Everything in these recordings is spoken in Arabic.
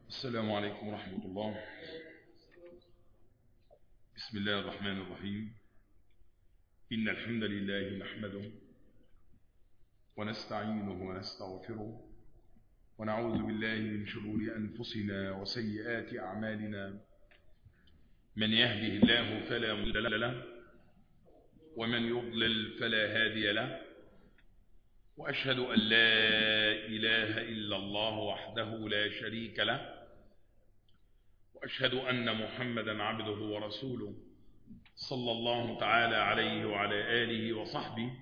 السلام عليكم ورحمة الله. بسم الله الرحمن الرحيم. إن الحمد لله نحمده ونستعينه ونستغفره ونعوذ بالله من شرور أنفسنا وسيئات أعمالنا. من يهده الله فلا مضل له ومن يضلل فلا هادي له، وأشهد أن لا إله إلا الله وحده لا شريك له، وأشهد أن محمدا عبده ورسوله صلى الله تعالى عليه وعلى آله وصحبه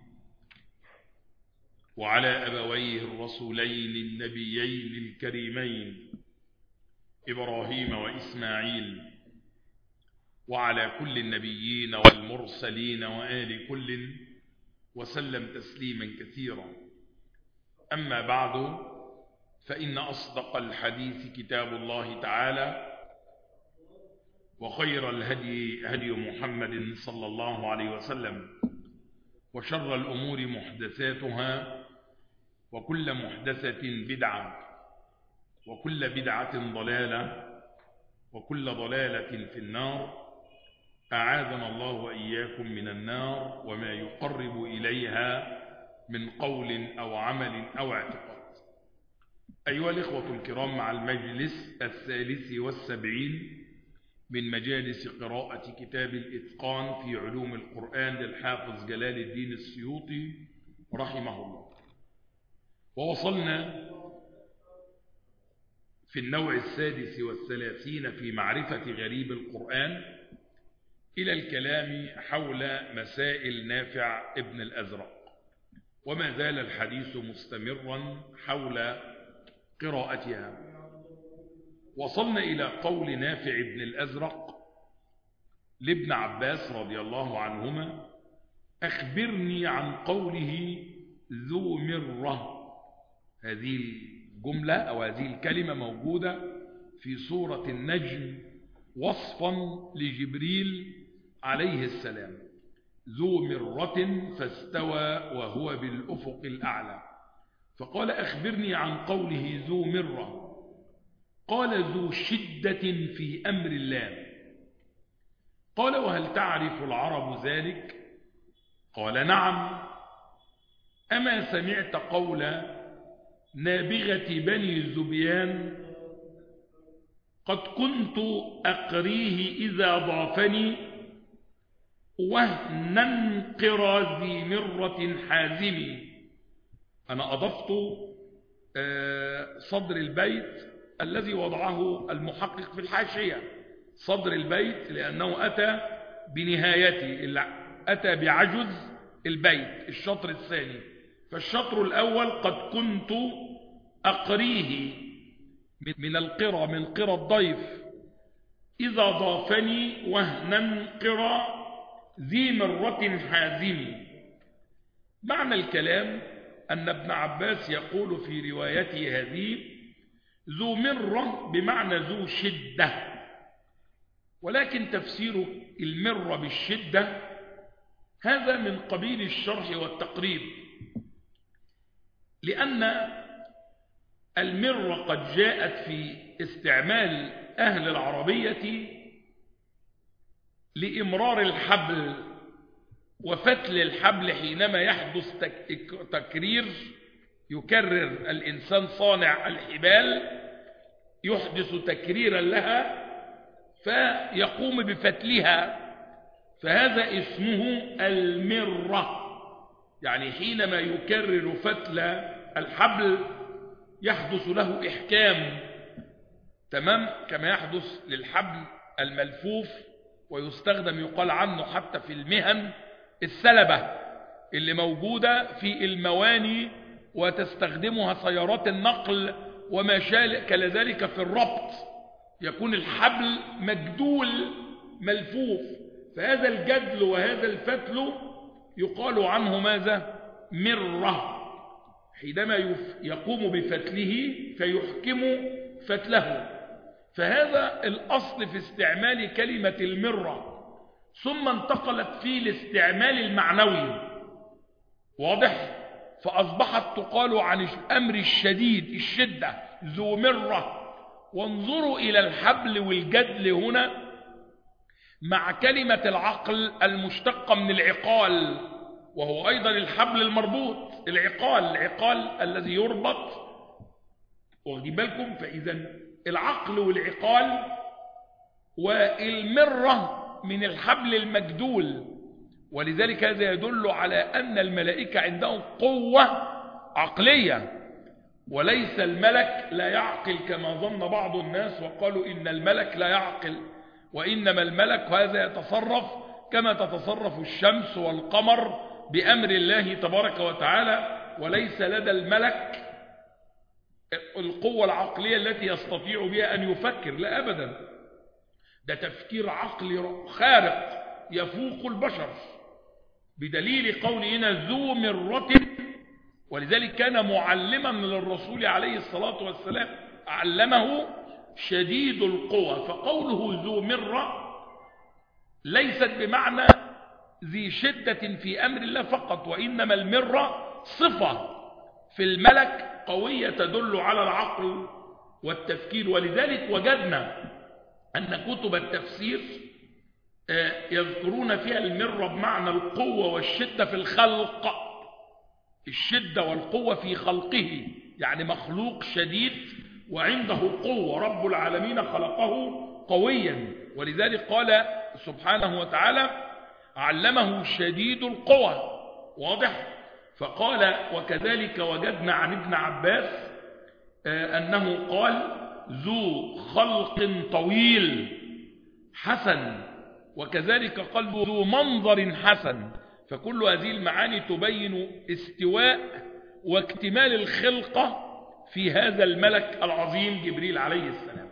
وعلى أبويه الرسولين النبيين الكريمين إبراهيم وإسماعيل، وعلى كل النبيين والمرسلين وآل كل وسلم تسليما كثيرا. أما بعد، فإن أصدق الحديث كتاب الله تعالى، وخير الهدي هدي محمد صلى الله عليه وسلم، وشر الأمور محدثاتها، وكل محدثة بدعة، وكل بدعة ضلالة، وكل ضلالة في النار. أعاذنا الله وإياكم من النار وما يقرب إليها من قول أو عمل أو اعتقاد. أيها الإخوة الكرام، مع المجلس 73 من مجالس قراءة كتاب الإتقان في علوم القرآن للحافظ جلال الدين السيوطي رحمه الله، ووصلنا في النوع 36 في معرفة غريب القرآن إلى الكلام حول مسائل نافع ابن الأزرق، وما زال الحديث مستمرا حول قراءتها. وصلنا إلى قول نافع ابن الأزرق لابن عباس رضي الله عنهما: أخبرني عن قوله ذو مرة. هذه الجملة أو هذه الكلمة موجودة في سورة النجم وصفا لجبريل عليه السلام: ذو مرة فاستوى وهو بالأفق الأعلى. فقال: أخبرني عن قوله ذو مرة. قال: ذو شدة في أمر الله. قال: وهل تعرف العرب ذلك؟ قال: نعم. أما سمعت قول نابغة بني الزبيان: قد كنت أقريه إذا ضافني وهنا قرى ذي مرة حازمي. أنا أضفت صدر البيت الذي وضعه المحقق في الحاشية، صدر البيت، لأنه أتى بنهايته، أتى بعجز البيت الشطر الثاني. فالشطر الأول: قد كنت أقريه، من القرى، من قرى الضيف، إذا ضافني وهنا قرى ذي مرة حازمي. معنى الكلام أن ابن عباس يقول في روايته هذه: ذو مرة بمعنى ذو شدة، ولكن تفسير المرة بالشدة هذا من قبيل الشرح والتقريب، لأن المرة قد جاءت في استعمال أهل العربية لإمرار الحبل وفتل الحبل حينما يحدث تكرير، يكرر الإنسان صانع الحبال، يحدث تكريرا لها فيقوم بفتلها، فهذا اسمه المرة. يعني حينما يكرر فتل الحبل يحدث له إحكام، تمام، كما يحدث للحبل الملفوف، ويستخدم يقال عنه حتى في المهن السلبة اللي موجودة في المواني وتستخدمها سيارات النقل وما شابه ذلك في الربط، يكون الحبل مجدول ملفوف، فهذا الجدل وهذا الفتل يقال عنه ماذا؟ مرة. حينما يقوم بفتله فيحكم فتله، فهذا الأصل في استعمال كلمة المرة، ثم انتقلت فيه الاستعمال المعنوي، واضح؟ فأصبحت تقال عن الأمر الشديد الشدة ذو مرة، وانظروا إلى الحبل والجدل هنا مع كلمة العقل المشتقة من العقال، وهو أيضا الحبل المربوط، العقال الذي يربط، واخدين بالكم؟ فإذا العقل والعقال والمرة من الحبل المجدول، ولذلك هذا يدل على أن الملائكة عندهم قوة عقلية، وليس الملك لا يعقل كما ظن بعض الناس وقالوا إن الملك لا يعقل، وإنما الملك هذا يتصرف كما تتصرف الشمس والقمر بأمر الله تبارك وتعالى، وليس لدى الملك القوة العقلية التي يستطيع بها أن يفكر، لا أبدا، ده تفكير عقلي خارق يفوق البشر، بدليل قوله هنا ذو مرة، ولذلك كان معلما للرسول عليه الصلاة والسلام، علمه شديد القوى، فقوله ذو مرة ليست بمعنى ذي شدة في أمر الله فقط، وإنما المرة صفة في الملك قوية تدل على العقل والتفكير. ولذلك وجدنا أن كتب التفسير يذكرون فيها المرة بمعنى القوة والشدة في الخلق، الشدة والقوة في خلقه، يعني مخلوق شديد وعنده قوة، رب العالمين خلقه قويا، ولذلك قال سبحانه وتعالى علمه شديد القوى، واضح؟ فقال وكذلك وجدنا عن ابن عباس أنه قال ذو خلق طويل حسن، وكذلك قال ذو منظر حسن، فكل هذه المعاني تبين استواء واكتمال الخلقة في هذا الملك العظيم جبريل عليه السلام.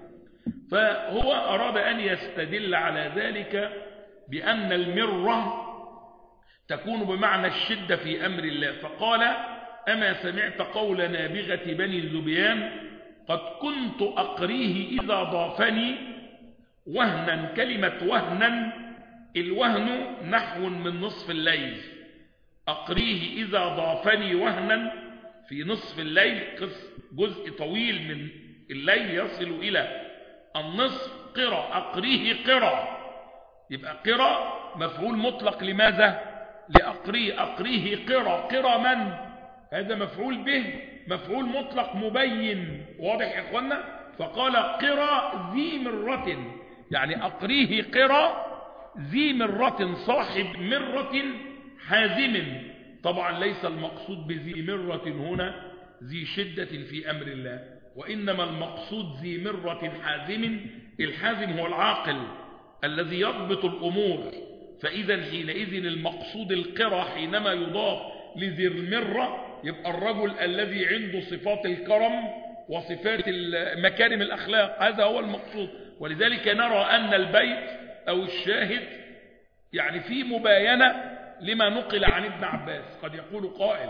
فهو أراد أن يستدل على ذلك بأن المرة تكون بمعنى الشدة في أمر الله، فقال أما سمعت قول نابغة بني ذبيان قد كنت أقريه إذا ضافني وهنا. كلمة وهنا، الوهن نحو من نصف الليل، أقريه إذا ضافني وهنا في نصف الليل، جزء طويل من الليل يصل إلى النصف، قرى، أقريه قرى، يبقى قرى مفعول مطلق، لماذا؟ لأقريه، أقريه قرى، قرى من؟ هذا مفعول به، مفعول مطلق مبين، واضح يا إخوانا؟ فقال قرى ذي مرة، يعني أقريه قرى ذي مرة، صاحب مرة حازم. طبعا ليس المقصود بذي مرة هنا ذي شدة في أمر الله، وإنما المقصود ذي مرة حازم. الحازم هو العاقل الذي يضبط الأمور، فإذا حينئذ المقصود القرى حينما يضاف لذي المرة يبقى الرجل الذي عنده صفات الكرم وصفات مكارم الأخلاق، هذا هو المقصود. ولذلك نرى أن البيت أو الشاهد يعني في مباينة لما نقل عن ابن عباس. قد يقول قائل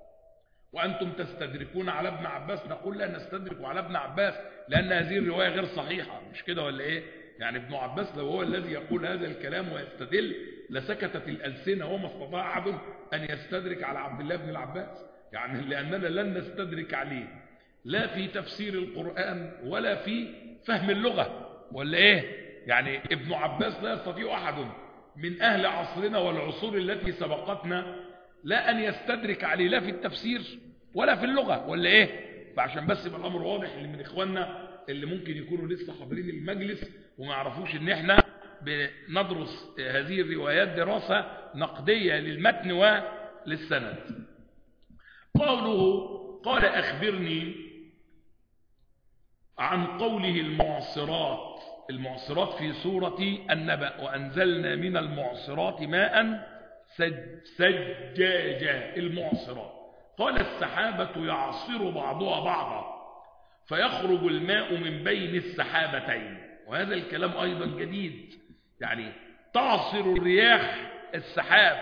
وأنتم تستدركون على ابن عباس، نقول لا نستدرك على ابن عباس لأن هذه الرواية غير صحيحة، مش كده ولا إيه؟ يعني ابن عباس لو هو الذي يقول هذا الكلام ويستدل لسكتت الألسنة، وما استطاع أحد أن يستدرك على عبد الله بن العباس، يعني لأننا لن نستدرك عليه لا في تفسير القرآن ولا في فهم اللغة، ولا إيه؟ يعني ابن عباس لا يستطيع أحد من أهل عصرنا والعصور التي سبقتنا لا أن يستدرك عليه لا في التفسير ولا في اللغة، ولا إيه؟ فعشان بس يبقى الأمر واضح اللي من إخواننا اللي ممكن يكونوا لسه حاضرين المجلس وما يعرفوش إن إحنا بندرس هذه الروايات دراسة نقدية للمتن وللسند. قوله قال أخبرني عن قوله المعصرات، المعصرات في سورة النبأ، وأنزلنا من المعصرات ماء سجاجا. المعصرات قال السحابة يعصر بعضها بعضا فيخرج الماء من بين السحابتين، وهذا الكلام أيضا جديد، يعني تعصر الرياح السحاب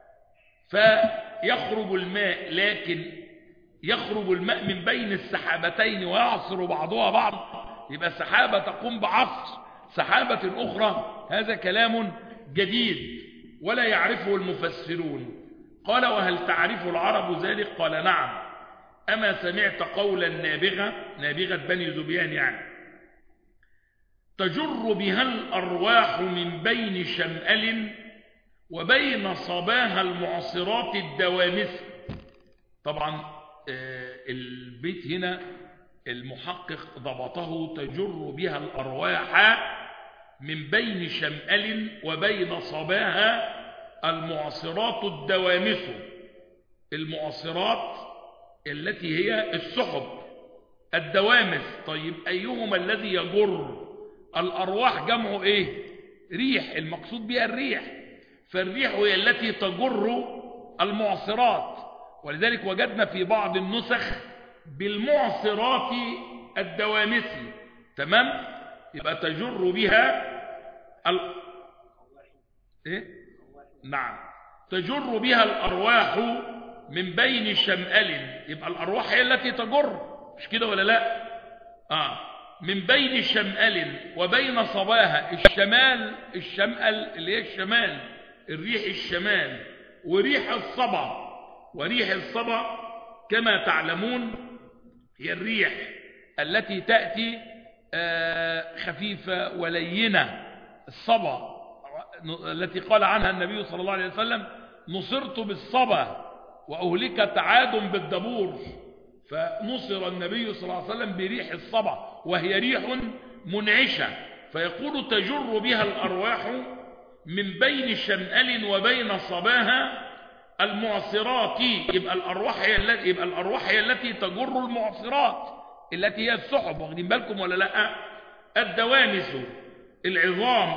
فيخرج الماء، لكن يخرج الماء من بين السحابتين ويعصر بعضها بعض، يبقى سحابة تقوم بعصر سحابة أخرى، هذا كلام جديد ولا يعرفه المفسرون. قال وهل تعرف العرب ذلك؟ قال نعم. أما سمعت قول النابغة، نابغة بني ذبيان يعني، تجر بها الأرواح من بين شمأل وبين صباها المعصرات الدوامس. طبعا البيت هنا المحقق ضبطه تجر بها الأرواح من بين شمأل وبين صباها المعصرات الدوامس. المعصرات التي هي السحب، الدوامس. طيب أيهما الذي يجر؟ الأرواح جمع إيه؟ ريح، المقصود بها الريح، فالريح هي التي تجر المعصرات، ولذلك وجدنا في بعض النسخ بالمعصرات الدوامس. تمام؟ يبقى تجر بها إيه؟ نعم، تجر بها الأرواح من بين شمأل. يبقى الأرواح هي التي تجر، مش كده ولا لا؟ من بين شمأل وبين صباها. الشمأل اللي هي الشمال، الريح الشمال، وريح الصبا. وريح الصبا كما تعلمون هي الريح التي تأتي خفيفة ولينة، الصبا التي قال عنها النبي صلى الله عليه وسلم: نصرت بالصبا وأهلكت عاد بالدبور. فنصر النبي صلى الله عليه وسلم بريح الصبا، وهي ريح منعشة. فيقول تجر بها الأرواح من بين شمأل وبين صباها المعصرات. يبقى الأرواح هي التي تجر المعصرات التي هي السحب، واخدين بالكم ولا لا؟ الدوامس العظام،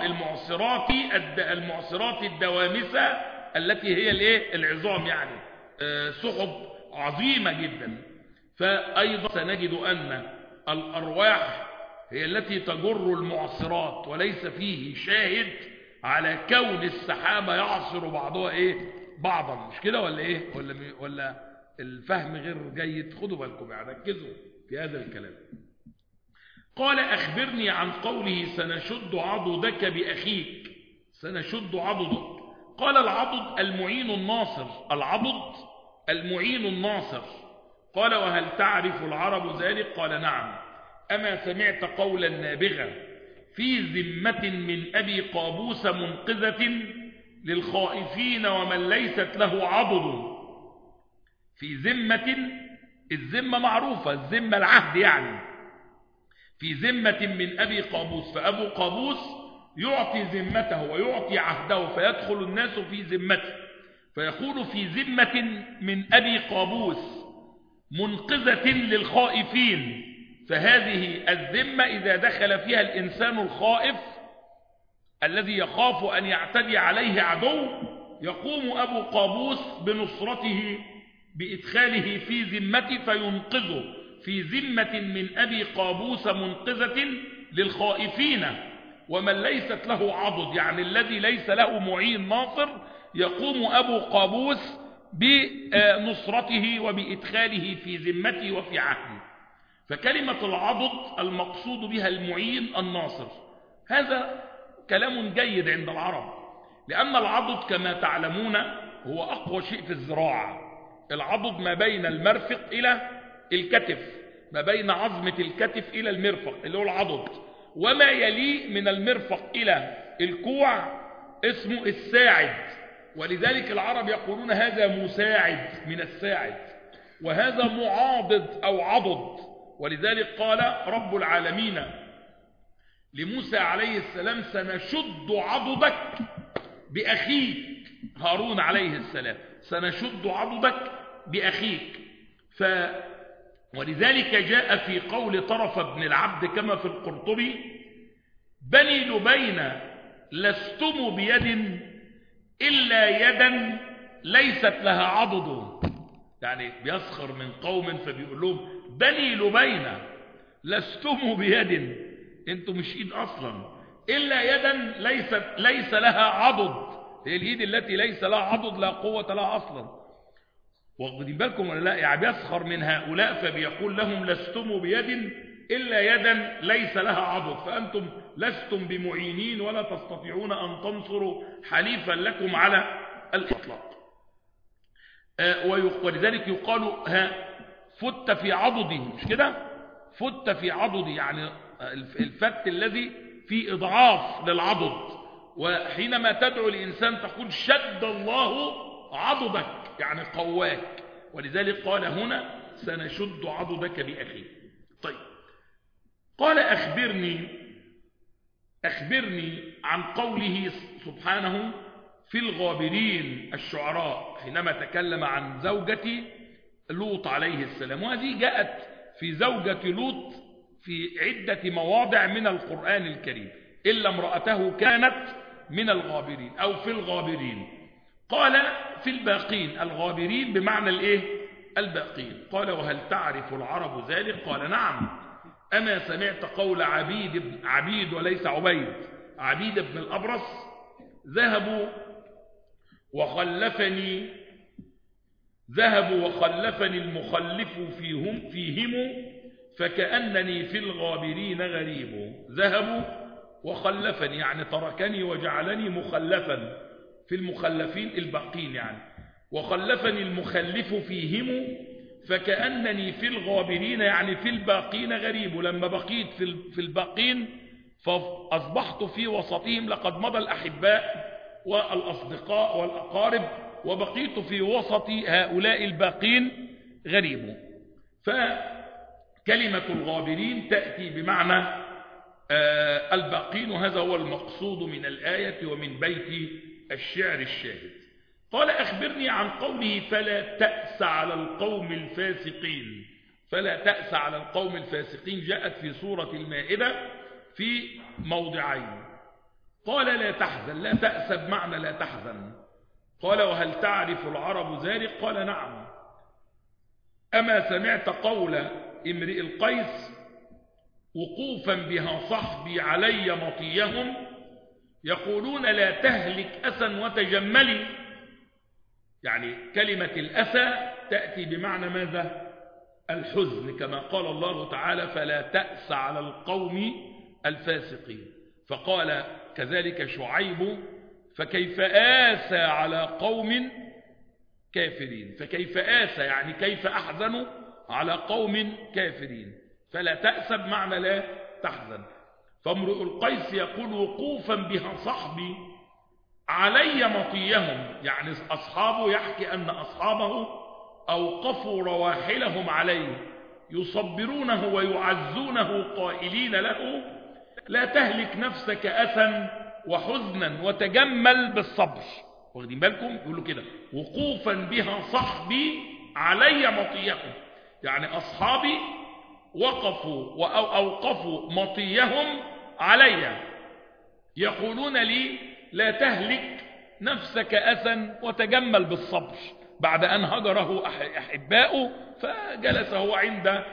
المعصرات الدوامسة التي هي الايه؟ العظام، يعني سحب عظيمة جدا. فأيضا سنجد أن الأرواح هي التي تجر المعصرات، وليس فيه شاهد على كون السحابة يعصر بعضها ايه؟ بعضا، مش كده ولا ايه؟ ولا الفهم غير جيد؟ خدوا بالكم يعني، ركزوا في هذا الكلام. قال: أخبرني عن قوله سنشد عضدك بأخيك. سنشد عضدك. قال: العضد المعين الناصر. العضد المعين الناصر. قال: وهل تعرف العرب ذلك؟ قال: نعم. أما سمعت قول النابغة: في ذمة من أبي قابوس منقذة للخائفين ومن ليست له عضد. في ذمة، الذمة معروفة، الذمة العهد يعني. في ذمة من أبي قابوس، فأبو قابوس يعطي ذمته ويعطي عهده، فيدخل الناس في ذمته. فيقول: في ذمة من أبي قابوس منقذة للخائفين. فهذه الذمة إذا دخل فيها الإنسان الخائف الذي يخاف أن يعتدي عليه عدو، يقوم أبو قابوس بنصرته بإدخاله في ذمته فينقذه. في ذمة من أبي قابوس منقذة للخائفين ومن ليست له عضد، يعني الذي ليس له معين ناصر، يقوم أبو قابوس بنصرته وبإدخاله في ذمته وفي عهده. فكلمة العضد المقصود بها المعين الناصر. هذا كلام جيد عند العرب، لأن العضد كما تعلمون هو أقوى شيء في الزراعة. العضد ما بين المرفق إلى الكتف، ما بين عظمة الكتف إلى المرفق اللي هو العضد، وما يلي من المرفق إلى الكوع اسمه الساعد. ولذلك العرب يقولون هذا مساعد من الساعد، وهذا معاضد أو عضد. ولذلك قال رب العالمين لموسى عليه السلام: سنشد عضدك بأخيك هارون عليه السلام. سنشد عضدك بأخيك. ولذلك جاء في قول طرف بن العبد كما في القرطبي: بني لبين لستم بيد إلا يدا ليست لها عضد. يعني بيسخر من قوم فبيقول لهم: بني لبين لستم بيد، انتم مش ايد اصلا، الا يدا ليس لها عضد. هي الايد التي ليس لها عضد لا قوة لها اصلا. واخدين بالكم ولا لا؟ يعني بيسخر من هؤلاء فبيقول لهم: لستم بيد الا يدا ليس لها عضد، فانتم لستم بمعينين ولا تستطيعون ان تنصروا حليفا لكم على الاطلاق. ولذلك يقال فت في عضدي، مش كده؟ فت في عضدي، يعني الفت الذي في إضعاف للعضد، وحينما تدعو الإنسان تقول شد الله عضدك يعني قواك، ولذلك قال هنا سنشد عضدك بأخيك. طيب قال أخبرني عن قوله سبحانه في الغابرين الشعراء حينما تكلم عن زوجة لوط عليه السلام، وهذه جاءت في زوجة لوط في عدة مواضع من القرآن الكريم إلا امرأته كانت من الغابرين أو في الغابرين. قال في الباقين، الغابرين بمعنى الإيه؟ الباقين. قال وهل تعرف العرب ذلك؟ قال نعم. أما سمعت قول عبيد وليس عبيد، عبيد بن الأبرص ذهبوا وخلفني المخلف فيهم فكأنني في الغابرين غريب. ذهبوا وخلفني يعني تركني وجعلني مخلفا في المخلفين الباقين يعني، وخلفني المخلف فيهم فكأنني في الغابرين يعني في الباقين غريب. لما بقيت في الباقين فأصبحت في وسطهم، لقد مضى الأحباء والأصدقاء والأقارب وبقيت في وسط هؤلاء الباقين غريب. فكلمة الغابرين تأتي بمعنى الباقين، وهذا هو المقصود من الآية ومن بيت الشعر الشاهد. قال أخبرني عن قوله فلا تأس على القوم الفاسقين. فلا تأس على القوم الفاسقين جاءت في سورة المائدة في موضعين. قال لا تحزن، لا تأس بمعنى لا تحزن. قال وهل تعرف العرب ذلك؟ قال نعم. أما سمعت قول امرئ القيس وقوفا بها صحبي علي مطيهم يقولون لا تهلك أسا وتجملي. يعني كلمة الأسى تأتي بمعنى ماذا؟ الحزن، كما قال الله تعالى فلا تأس على القوم الفاسقين. فقال كذلك شعيب فكيف آسى على قوم كافرين. فكيف آسى يعني كيف أحزن على قوم كافرين. فلا تأس بمعنى لا تحزن. فامرؤ القيس يقول وقوفا بها صحبي علي مطيهم، يعني أصحابه يحكي أن أصحابه أوقفوا رواحلهم عليه يصبرونه ويعزونه قائلين له لا تهلك نفسك أسا وحزنا وتجمل بالصبر. واخدين بالكم؟ يقولوا كده وقوفا بها صحبي علي مطيهم، يعني أصحابي وقفوا وأوقفوا مطيهم علي يقولون لي لا تهلك نفسك أسا وتجمل بالصبر، بعد أن هجره أحباؤه فجلس هو عند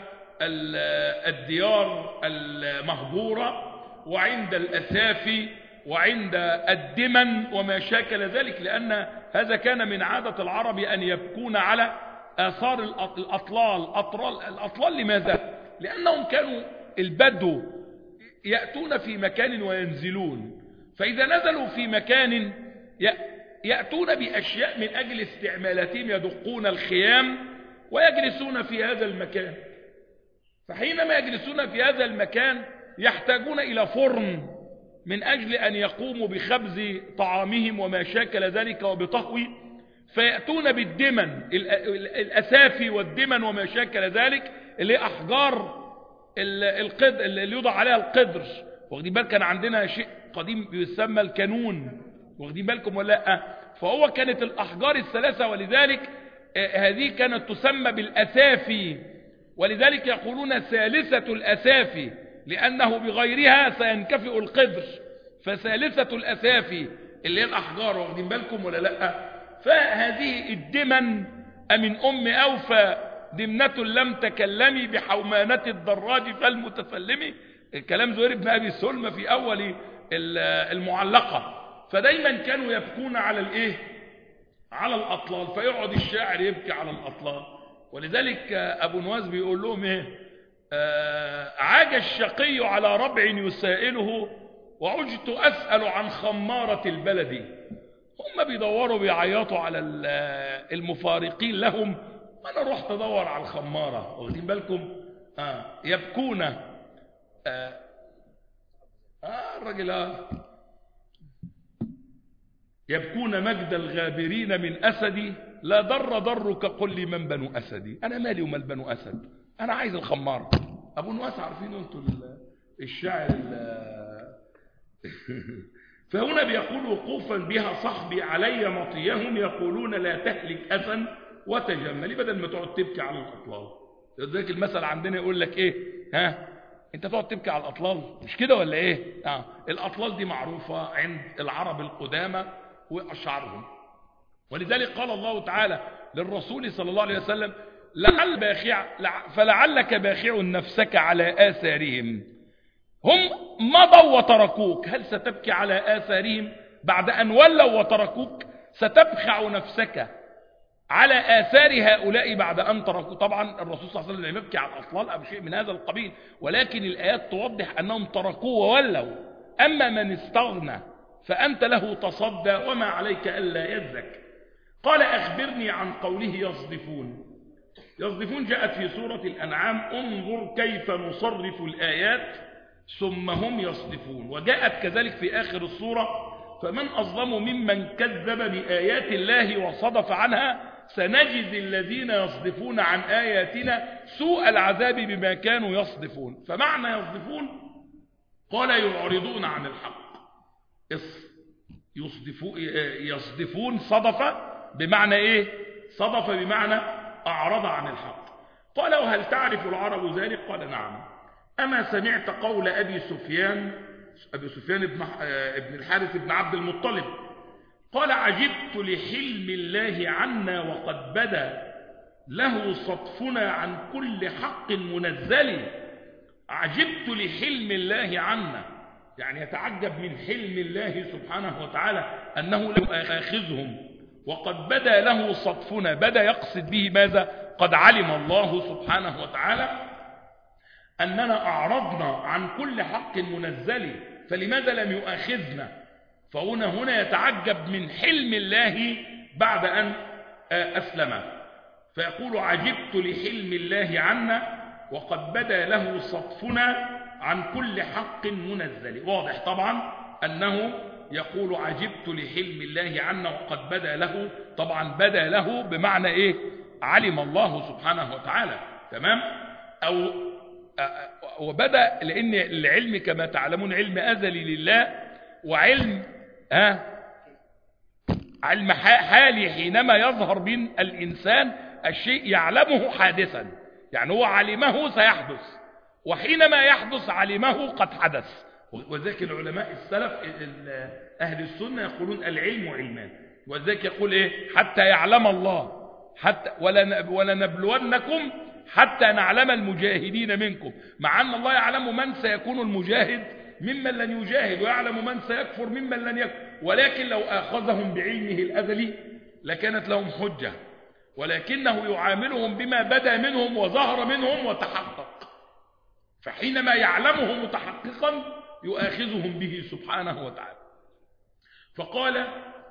الديار المهجورة وعند الأسافي وعند الدمن وما شاكل ذلك، لأن هذا كان من عادة العرب أن يبكون على آثار الأطلال. لماذا؟ لأنهم كانوا البدو يأتون في مكان وينزلون، فإذا نزلوا في مكان يأتون بأشياء من أجل استعمالاتهم، يدقون الخيام ويجلسون في هذا المكان. فحينما يجلسون في هذا المكان يحتاجون إلى فرن من أجل أن يقوموا بخبز طعامهم وما شاكل ذلك وبطهوه، فيأتون بالدمن الأسافي والدمن وما شاكل ذلك اللي أحجار القدر اللي يوضع عليها القدر. واخدين بالك كان عندنا شيء قديم يسمى الكانون، واخدين بالكم ولا لا؟ فهو كانت الأحجار الثلاثة، ولذلك هذه كانت تسمى بالأسافي، ولذلك يقولون ثالثة الأسافي لأنه بغيرها سينكفئ القدر، فثالثة الأسافي اللي هي الأحجار. واخدين بالكم ولا لا؟ فهذه الدمن أمن أم أوفى دمنة لم تكلمي بحومانة الدراج فالمتفلمي، الكلام زهير بن أبي سلمى في أول المعلقة. فدايما كانوا يبكون على الإيه؟ على الأطلال، فيقعد الشاعر يبكي على الأطلال. ولذلك أبو نواس بيقول لهم إيه؟ عاج الشقي على ربع يسائله وعجت أسأل عن خمارة البلد. هم بيدوروا بيعيطوا على المفارقين لهم، أنا رحت أدور على الخمارة. واخدين بالكم؟ يبكون الراجل يبكون مجد الغابرين من أسدي، لا ضرك قل لي من بنو أسدي. أنا مالي ومال بنو أسد، أنا عايز الخمار. أبو نواس عارفين أنتوا الشاعر فهنا بيقول وقوفا بها صحبي علي مطيهم، يقولون لا تهلك أسا وتجملي، بدل ما تقعد تبكي على الأطلال. ذلك المثل عندنا يقول لك إيه، أنت تقعد تبكي على الأطلال، مش كده ولا إيه؟ الأطلال دي معروفة عند العرب القدامى وأشعارهم، ولذلك قال الله تعالى للرسول صلى الله عليه وسلم فلعلك باخع نفسك على آثارهم، هم مضوا وتركوك، هل ستبكي على آثارهم بعد أن ولوا وتركوك؟ ستبخع نفسك على آثار هؤلاء بعد أن تركوا. طبعا الرسول صلى الله عليه وسلم لم يبكي على الأطلال أو شيء من هذا القبيل، ولكن الآيات توضح أنهم تركوه وولوا. أما من استغنى فأنت له تصدى وما عليك ألا يزك. قال أخبرني عن قوله يصدفون. يصدفون جاءت في سورة الأنعام انظر كيف نصرف الآيات ثم هم يصدفون، وجاءت كذلك في آخر السورة فمن أظلم ممن كذب بآيات الله وصدف عنها سنجزي الذين يصدفون عن آياتنا سوء العذاب بما كانوا يصدفون. فمعنى يصدفون قال يعرضون عن الحق. يصدفون صدف بمعنى ايه؟ صدف بمعنى اعرض عن الحق. قال وهل تعرف العرب ذلك؟ قال نعم. اما سمعت قول ابي سفيان ابن الحارث بن عبد المطلب قال عجبت لحلم الله عنا وقد بدا له صدفنا عن كل حق منزل. عجبت لحلم الله عنا، يعني يتعجب من حلم الله سبحانه وتعالى أنه لم يؤاخذهم، وقد بدا له صدفنا. بدا يقصد به ماذا؟ قد علم الله سبحانه وتعالى أننا أعرضنا عن كل حق منزل، فلماذا لم يؤاخذنا؟ فهنا يتعجب من حلم الله بعد أن أسلم، فيقول عجبت لحلم الله عنا وقد بدا له صدفنا عن كل حق منزل. واضح طبعا أنه يقول عجبت لحلم الله عنا وقد بدا له، طبعا بدا له بمعنى إيه؟ علم الله سبحانه وتعالى، تمام؟ أو وبدأ، لأن العلم كما تعلمون علم أزلي لله، وعلم علم حالي حينما يظهر من الإنسان الشيء يعلمه حادثا، يعني هو علمه سيحدث، وحينما يحدث علمه قد حدث. وذلك العلماء السلف أهل السنة يقولون العلم علمان، وذلك يقول إيه؟ حتى يعلم الله، حتى ولنبلونكم حتى نعلم المجاهدين منكم، مع أن الله يعلم من سيكون المجاهد ممن لن يجاهد، ويعلم من سيكفر ممن لن يكفر، ولكن لو آخذهم بعلمه الأزلي لكانت لهم حجة، ولكنه يعاملهم بما بدا منهم وظهر منهم وتحقق، فحينما يعلمه متحققا يؤاخذهم به سبحانه وتعالى. فقال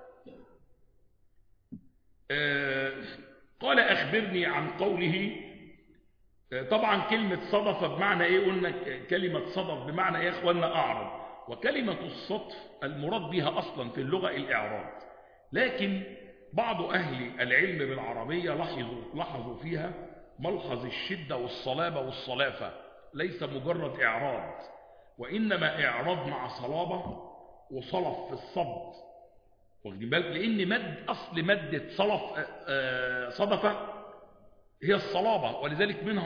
قال أخبرني عن قوله. طبعا كلمة صدف بمعنى ايه؟ قلنا كلمة صدف بمعنى ايه يا اخوانا؟ اعرض. وكلمة الصدف المراد بها اصلا في اللغة الاعراض، لكن بعض اهل العلم بالعربية لاحظوا فيها ملحظ الشدة والصلابة والصلافة، ليس مجرد اعراض، وانما اعراض مع صلابة وصلف في الصد، واخدين بالك؟ لان اصل مادة صدفة هي الصلابة، ولذلك منها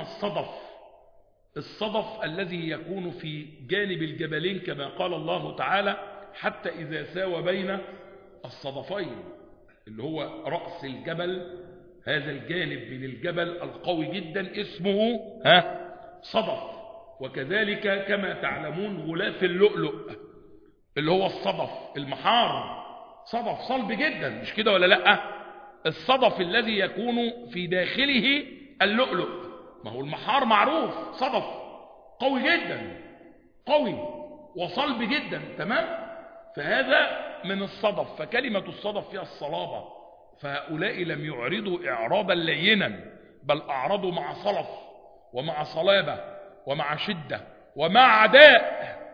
الصدف الذي يكون في جانب الجبلين كما قال الله تعالى حتى إذا ساوى بين الصدفين، اللي هو رأس الجبل، هذا الجانب من الجبل القوي جدا اسمه صدف. وكذلك كما تعلمون غلاف اللؤلؤ اللي هو الصدف، المحار صدف صلب جدا، مش كده ولا لأ؟ الصدف الذي يكون في داخله اللؤلؤ، ما هو المحار معروف صدف قوي جدا، قوي وصلب جدا، تمام؟ فهذا من الصدف، فكلمة الصدف فيها الصلابة، فهؤلاء لم يعرضوا إعراضا لينا، بل أعرضوا مع صلف ومع صلابة ومع شدة ومع عداء،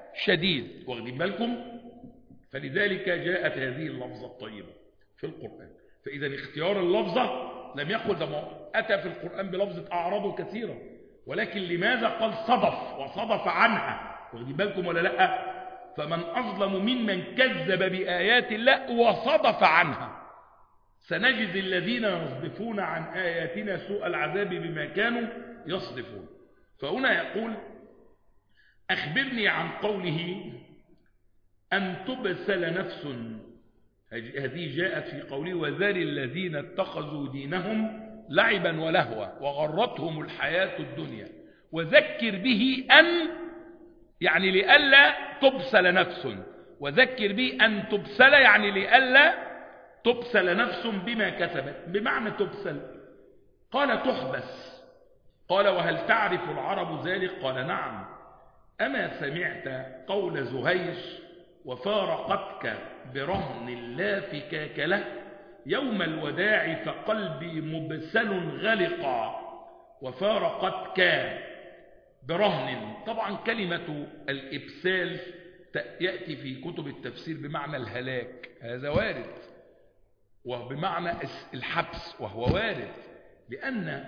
شديد. واخدين بالكم؟ فلذلك جاءت هذه اللفظة الطيبة في القرآن. فإذا اختيار اللفظة لم يقل ده، أتى في القرآن بلفظة أعراض كثيرة، ولكن لماذا قال صدف وصدف عنها؟ واخدين بالكم ولا لا؟ فمن أظلم ممن كذب بآيات الله وصدف عنها. سنجزي الذين يصدفون عن آياتنا سوء العذاب بما كانوا يصدفون. فهنا يقول أخبرني عن قوله أن تبسل نفس. هذه جاءت في قوله وذر الذين اتخذوا دينهم لعبا ولهوا وغرتهم الحياة الدنيا وذكر به أن، يعني لئلا تبسل نفس، وذكر به أن تبسل يعني لئلا تبسل نفس بما كسبت. بمعنى تبسل، قال تحبس. قال وهل تعرف العرب ذلك؟ قال نعم. أما سمعت قول زهير وفارقتك برهن لا فكاك له يوم الوداع فقلبي مبسل غلقا وفارقتك برهن. طبعا كلمة الإبسال يأتي في كتب التفسير بمعنى الهلاك، هذا وارد، وبمعنى الحبس وهو وارد، لأن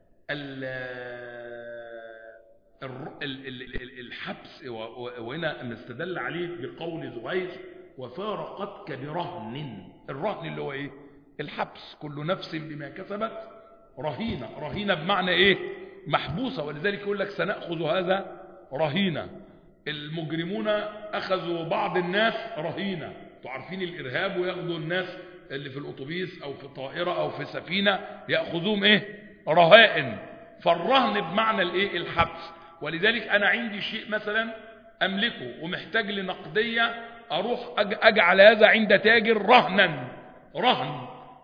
الحبس، وهنا نستدل عليه بقول زهير وفارقتك برهن. الرهن اللي هو ايه؟ الحبس. كل نفس بما كسبت رهينة. رهينة بمعنى ايه؟ محبوسة. ولذلك يقول لك سنأخذ هذا رهينة. المجرمون أخذوا بعض الناس رهينة. تعرفين الإرهاب، ويأخذوا الناس اللي في الأوتوبيس أو في طائرة أو في سفينة يأخذوهم ايه؟ رهائن. فالرهن بمعنى الايه؟ الحبس. ولذلك أنا عندي شيء مثلا أملكه ومحتاج لنقدية، أروح أجعل هذا عند تاجر رهنا. رهن،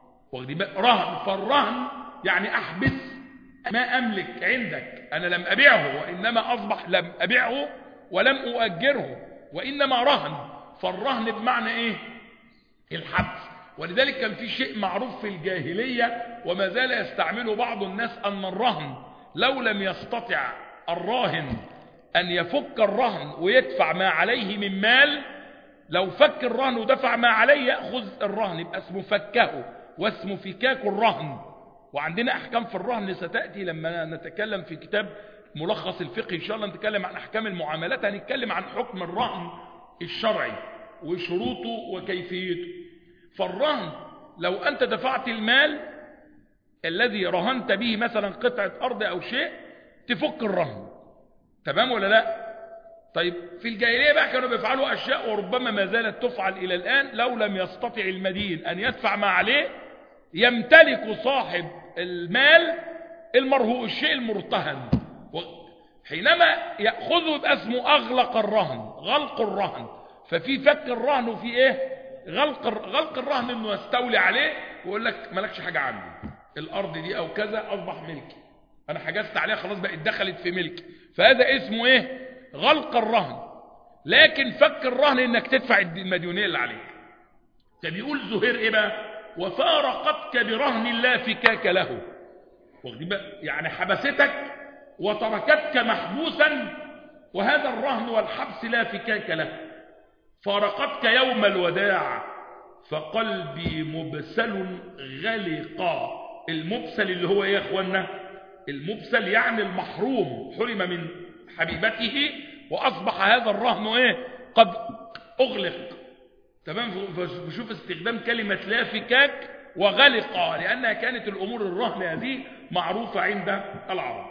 رهن. فالرهن يعني أحبس ما أملك عندك، أنا لم أبيعه، وإنما أصبح لم أبيعه ولم أؤجره، وإنما رهن. فالرهن بمعنى إيه؟ الحبس. ولذلك كان في شيء معروف في الجاهلية وما زال يستعمله بعض الناس، أن الرهن لو لم يستطع الراهن أن يفك الرهن ويدفع ما عليه من مال، لو فك الرهن ودفع ما عليه يأخذ الرهن، يبقى اسمه فكه واسمه فكاك الرهن. وعندنا أحكام في الرهن ستأتي لما نتكلم في كتاب ملخص الفقه إن شاء الله، نتكلم عن أحكام المعاملات، هنتكلم عن حكم الرهن الشرعي وشروطه وكيفيته. فالرهن لو أنت دفعت المال الذي رهنت به مثلا قطعة أرض أو شيء تفك الرهن. تمام ولا لا؟ طيب في الجاهلية بقى كانوا بيفعلوا أشياء وربما ما زالت تفعل إلى الآن. لو لم يستطع المدين أن يدفع ما عليه، يمتلك صاحب المال المرهون، الشيء المرتهن، حينما يأخذه يبقى اسمه أغلق الرهن، غلق الرهن. ففي فك الرهن وفي إيه؟ غلق الرهن، إنه يستولي عليه ويقول لك مالكش حاجة عندي، الأرض دي أو كذا أصبح ملكي، أنا حجزت عليها خلاص بقت دخلت في ملكي. فهذا اسمه إيه؟ غلق الرهن. لكن فك الرهن إنك تدفع المديونية اللي عليك. فبيقول زهير إيه بقى؟ وفارقتك برهن لا فكاك له. يعني حبستك وتركتك محبوسا، وهذا الرهن والحبس لا فكاك له. فارقتك يوم الوداع فقلبي مبسل غلقا. المبسل اللي هو ايه يا اخوانا؟ المبسل يعني المحروم، حرم من حبيبته واصبح هذا الرهن ايه؟ قد اغلق. تمام؟ فشوف استخدام كلمة لا فكاك وغلقا، لأنها كانت الأمور الرهن هذه معروفة عند العرب.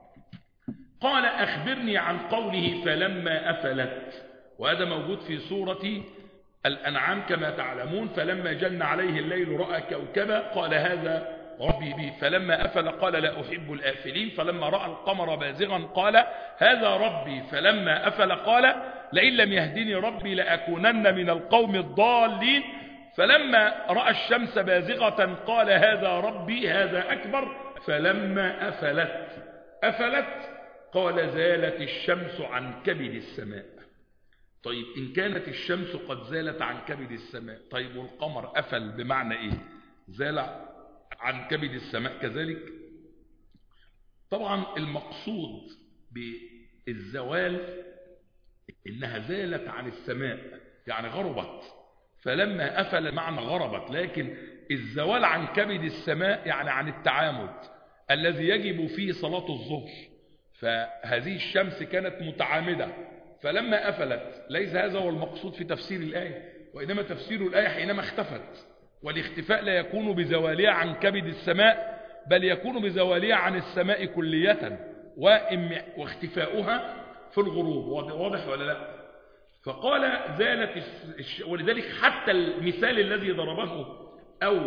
قال أخبرني عن قوله فلما أفلت، وهذا موجود في سورة الأنعام كما تعلمون. فلما جن عليه الليل رأى كوكبا قال هذا ربي بي، فلما أفل قال لا أحب الآفلين. فلما رأى القمر بازغا قال هذا ربي، فلما أفل قال لئن لم يهدني ربي لأكونن من القوم الضالين. فلما رأى الشمس بازغة قال هذا ربي هذا أكبر. فلما أفلت قال زالت الشمس عن كبد السماء. طيب إن كانت الشمس قد زالت عن كبد السماء، طيب والقمر أفل بمعنى إيه؟ زال عن كبد السماء كذلك. طبعا المقصود بالزوال إنها زالت عن السماء يعني غربت، فلما أفل معنى غربت، لكن الزوال عن كبد السماء يعني عن التعامد الذي يجب فيه صلاة الظهر. فهذه الشمس كانت متعامدة، فلما أفلت ليس هذا هو المقصود في تفسير الآية، وإنما تفسير الآية حينما اختفت، والاختفاء لا يكون بزوالها عن كبد السماء، بل يكون بزوالها عن السماء كلية، واختفاؤها في الغروب. واضح ولا لا؟ فقال زالت ولذلك حتى المثال الذي ضربه أو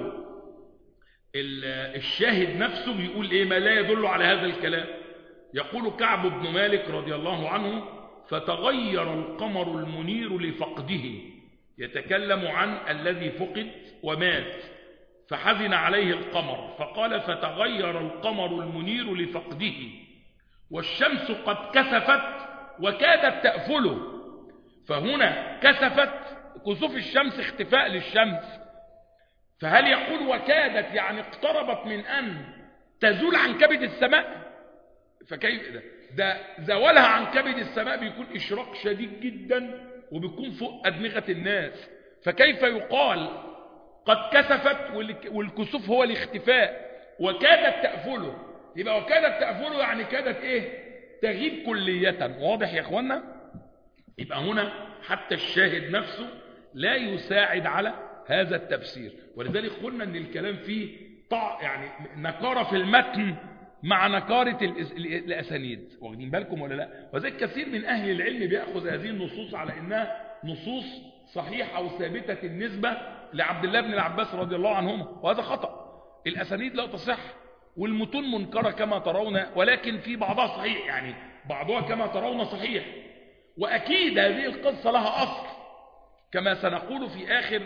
الشاهد نفسه بيقول إيه ما لا يدل على هذا الكلام. يقول كعب بن مالك رضي الله عنه: فتغير القمر المنير لفقده، يتكلم عن الذي فقد ومات فحزن عليه القمر، فقال: فتغير القمر المنير لفقده، والشمس قد كسفت وكادت تأفله. فهنا كسفت، كسوف الشمس اختفاء للشمس، فهل يقول وكادت يعني اقتربت من أن تزول عن كبد السماء؟ فكيف ده زوالها عن كبد السماء بيكون إشراق شديد جدا وبيكون فوق أدمغة الناس، فكيف يقال قد كسفت والكسوف هو الاختفاء وكادت تأفله؟ يبقى وكادت تأفله يعني كادت ايه؟ تغيب كلية. واضح يا اخوانا؟ يبقى هنا حتى الشاهد نفسه لا يساعد على هذا التفسير، ولذلك قلنا ان الكلام فيه يعني نكارة في المتن مع نكارة الأسانيد. واخدين بالكم ولا لا؟ وذلك كثير من أهل العلم بيأخذ هذه النصوص على أنها نصوص صحيحة وثابتة النسبة لعبد الله بن العباس رضي الله عنهما، وهذا خطأ. الأسانيد لا تصح والمتون منكرة كما ترون، ولكن في بعضها صحيح، يعني بعضها كما ترون صحيح. وأكيد هذه القصة لها أصل كما سنقول في آخر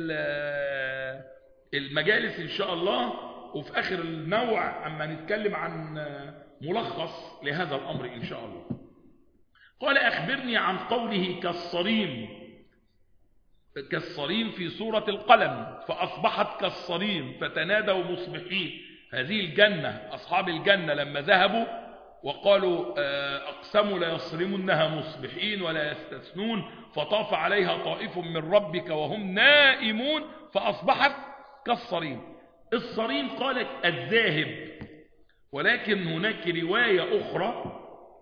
المجالس إن شاء الله، وفي آخر النوع أما نتكلم عن ملخص لهذا الأمر إن شاء الله. قال: أخبرني عن قوله كالصريم في سورة القلم، فأصبحت كالصريم فتنادوا مصبحين. هذه الجنة، أصحاب الجنة لما ذهبوا وقالوا أقسموا ليصرمنها مصبحين ولا يستثنون، فطاف عليها طائف من ربك وهم نائمون فأصبحت كالصريم. الصريم قالت الذاهب، ولكن هناك رواية أخرى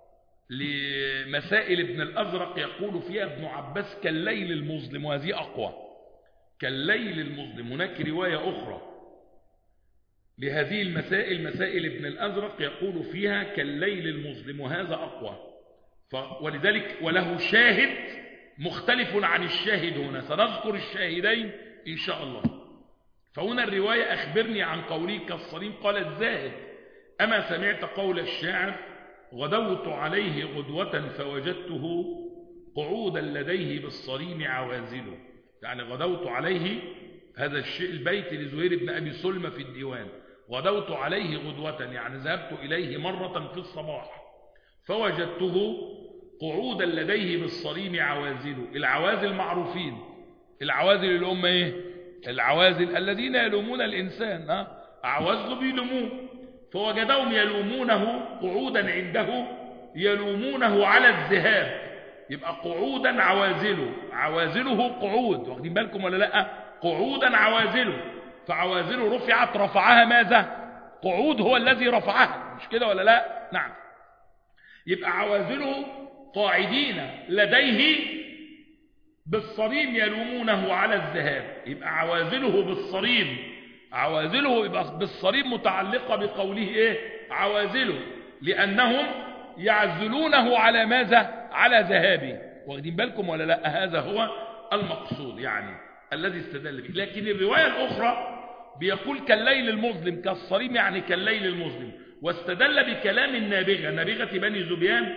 لمسائل ابن الأزرق يقول فيها ابن عباس كالليل المظلم، وهذه أقوى، كالليل المظلم. هناك رواية أخرى لهذه المسائل، مسائل ابن الأزرق يقول فيها كالليل المظلم، وهذا أقوى. ولذلك وله شاهد مختلف عن الشاهد هنا، سنذكر الشاهدين إن شاء الله. فهنا الرواية أخبرني عن قوله كالصريم قال الزاهد: أما سمعت قول الشاعر: غدوت عليه غدوة فوجدته قعودا لديه بالصريم عوازله. يعني غدوت عليه، هذا الشيء البيت لزهير بن أبي سلمى في الديوان، غدوت عليه غدوة يعني ذهبت إليه مرة في الصباح فوجدته قعودا لديه بالصريم عوازله. العوازل معروفين، العوازل اللي هم ايه؟ العوازل الذين يلومون الإنسان، أعوازله بيلوموه، فوجدهم يلومونه قعودا عنده يلومونه على الذهاب. يبقى قعودا عوازله، عوازله قعود. واخدين بالكم ولا لا؟ قعودا عوازله، فعوازله رفعت، رفعها ماذا؟ قعود هو الذي رفعها، مش كده ولا لا؟ نعم. يبقى عوازله قاعدين لديه بالصريم يلومونه على الذهاب. يبقى عوازله بالصريم، عوازله يبقى بالصريم متعلقة بقوله ايه؟ عوازله، لأنهم يعزلونه على ماذا؟ على ذهابه. واخدين بالكم ولا لا؟ هذا هو المقصود يعني الذي استدل به. لكن الرواية الأخرى بيقول كالليل المظلم، كالصريم يعني كالليل المظلم، واستدل بكلام النابغة، نابغة بني ذبيان: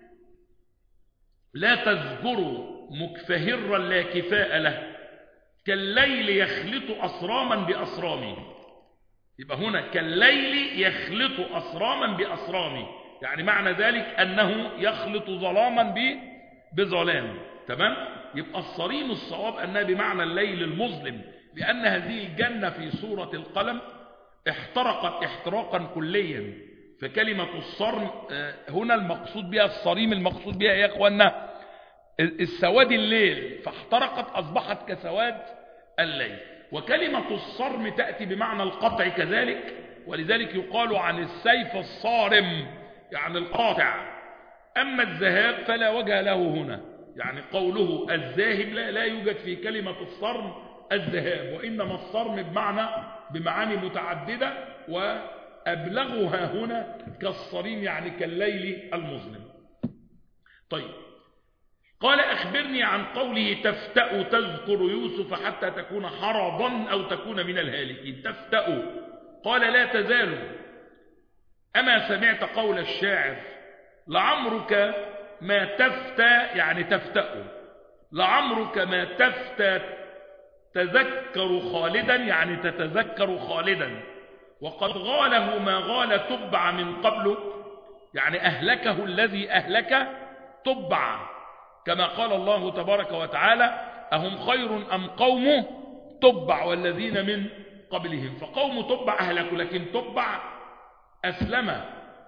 لا تذكروا مكفهرا لا كفاء له، كالليل يخلط أصراما بأصرامه. يبقى هنا كالليل يخلط أصراما بأصرامه، يعني معنى ذلك أنه يخلط ظلاما بظلام. تمام؟ يبقى الصريم الصواب أنها بمعنى الليل المظلم، لأن هذه الجنة في سورة القلم احترقت احتراقا كليا. فكلمة الصرم هنا المقصود بها الصريم، المقصود بها يا إخوانا السواد الليل فاحترقت أصبحت كسواد الليل. وكلمة الصرم تأتي بمعنى القطع كذلك، ولذلك يقال عن السيف الصارم يعني القاطع. أما الذهاب فلا وجه له هنا، يعني قوله الذاهب لا يوجد في كلمة الصرم الذهاب، وإنما الصرم بمعاني متعددة، وأبلغها هنا كالصريم يعني كالليل المظلم. طيب، قال أخبرني عن قوله تفتأ تذكر يوسف حتى تكون حرضا أو تكون من الهالكين. تفتأ قال لا تزال. أما سمعت قول الشاعر لعمرك ما تفتى يعني تفتأ، لعمرك ما تفتى تذكر خالدا يعني تتذكر خالدا، وقد غاله ما غال تبع من قبله يعني أهلكه الذي أهلك تبع، كما قال الله تبارك وتعالى أهم خير أم قوم تبع والذين من قبلهم. فقوم تبع أهلكوا، لكن تبع أسلم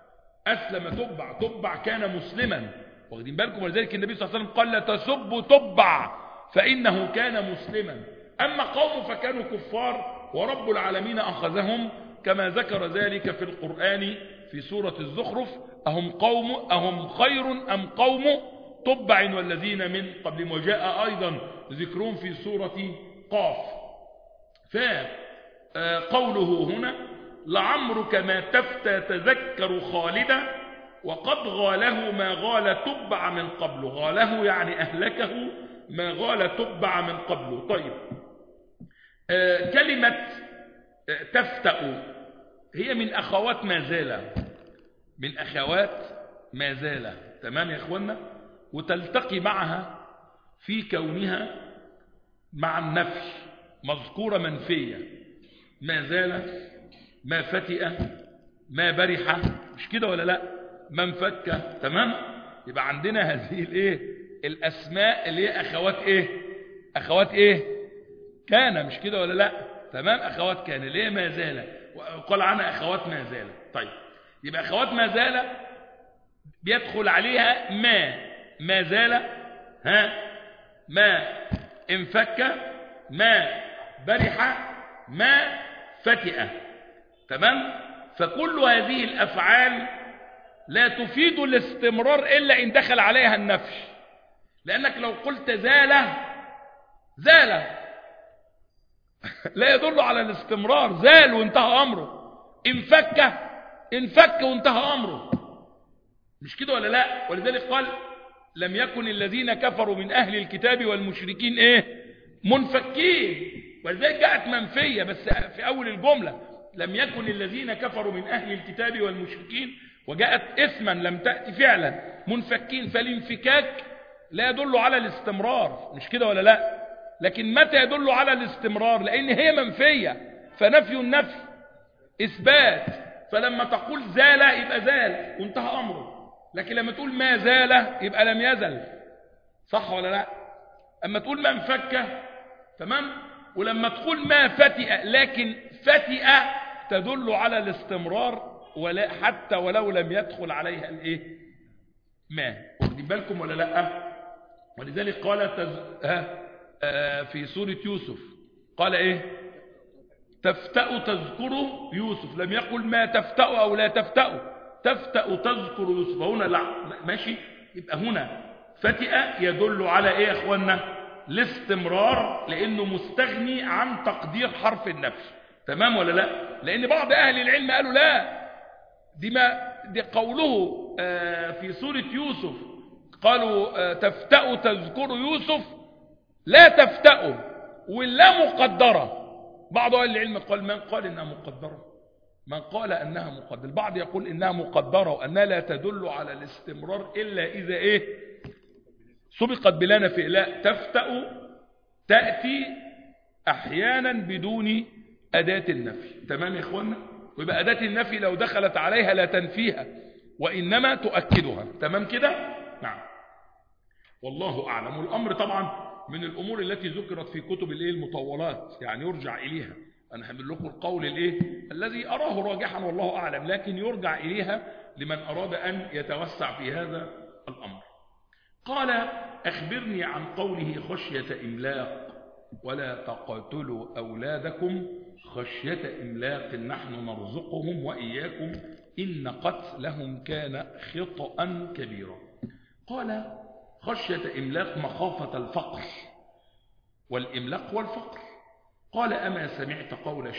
تبع كان مسلما، واخدين بالكم؟ ولذلك النبي صلى الله عليه وسلم قال لا تسبوا تبع فإنه كان مسلما. أما قوم فكانوا كفار ورب العالمين أخذهم، كما ذكر ذلك في القرآن في سورة الزخرف أهم خير أم قوم تبع والذين من قبلهم. وجاء أيضا ذكرهم في سورة قاف. فقوله هنا لعمرك ما تفتى تذكر خالدا وقد غاله ما غال تبع من قبله. غاله يعني أهلكه ما غال تبع من قبله. طيب، كلمة تفتأ هي من أخوات ما زال، من أخوات ما زال، تمام يا إخوانا؟ وتلتقي معها في كونها مع النفي مذكورة منفية، ما زال، ما فتئ، ما برح، مش كده ولا لا؟ ما انفك، تمام؟ يبقى عندنا هذه الايه الاسماء اللي هي اخوات ايه كان، مش كده ولا لا؟ تمام، اخوات كان اللي هي ما زال، وقال عنها اخوات ما زال. طيب، يبقى اخوات ما زال بيدخل عليها ما زال، ما انفك، ما برح، ما فتئ، تمام؟ فكل هذه الافعال لا تفيد الاستمرار الا ان دخل عليها النفي، لانك لو قلت زال لا يدل على الاستمرار، زال وانتهى امره، انفك وانتهى امره، مش كده ولا لا؟ ولذلك قال لم يكن الذين كفروا من اهل الكتاب والمشركين منفكين، ولذلك جاءت منفيه بس في اول الجمله، لم يكن الذين كفروا من اهل الكتاب والمشركين، وجاءت اسما لم تأتي فعلا منفكين. فالانفكاك لا يدل على الاستمرار، مش كده ولا لا؟ لكن متى يدل على الاستمرار؟ لان هي منفية، فنفي النفي اثبات، فلما تقول زال يبقى زال وانتهى امره، لكن لما تقول ما زال يبقى لم يزل، صح ولا لا؟ اما تقول ما انفك، تمام؟ ولما تقول ما فتئ، لكن فتئ تدل على الاستمرار ولا حتى ولو لم يدخل عليها ما. واخدين بالكم ولا لا؟ ولذلك قال في سورة يوسف قال تفتأ تذكر يوسف، لم يقل ما تفتأ أو لا تفتأ، تفتأ تذكر يوسف. هنا لا، ماشي، يبقى هنا فتئ يدل على يا اخوانا؟ الاستمرار، لانه مستغني عن تقدير حرف النفي، تمام ولا لا؟ لان بعض اهل العلم قالوا لا، دي قوله في سورة يوسف قالوا تفتأ تذكر يوسف، لا تفتأ ولا مقدرة. بعض اهل العلم قال من قال انها مقدرة، من قال انها مقدرة، البعض يقول انها مقدرة وانها لا تدل على الاستمرار الا اذا سبقت بلا نفي. لا، تفتأ تأتي احيانا بدون اداة النفي، تمام يا اخوانا؟ ويبقى اداة النفي لو دخلت عليها لا تنفيها وانما تؤكدها، تمام كده؟ نعم، والله اعلم. والامر طبعا من الامور التي ذكرت في كتب المطولات، يعني يرجع اليها. انا هعمل لكم القول الذي اراه راجحا والله اعلم، لكن يرجع اليها لمن اراد ان يتوسع في هذا الامر. قال أخبرني عن قوله خشية إملاق ولا تقتلوا أولادكم خشية إملاق نحن نرزقهم وإياكم إن قتلهم كان خطأ كبيرا. قال خشية إملاق مخافة الفقر، والإملاق هو الفقر. قال أما سمعت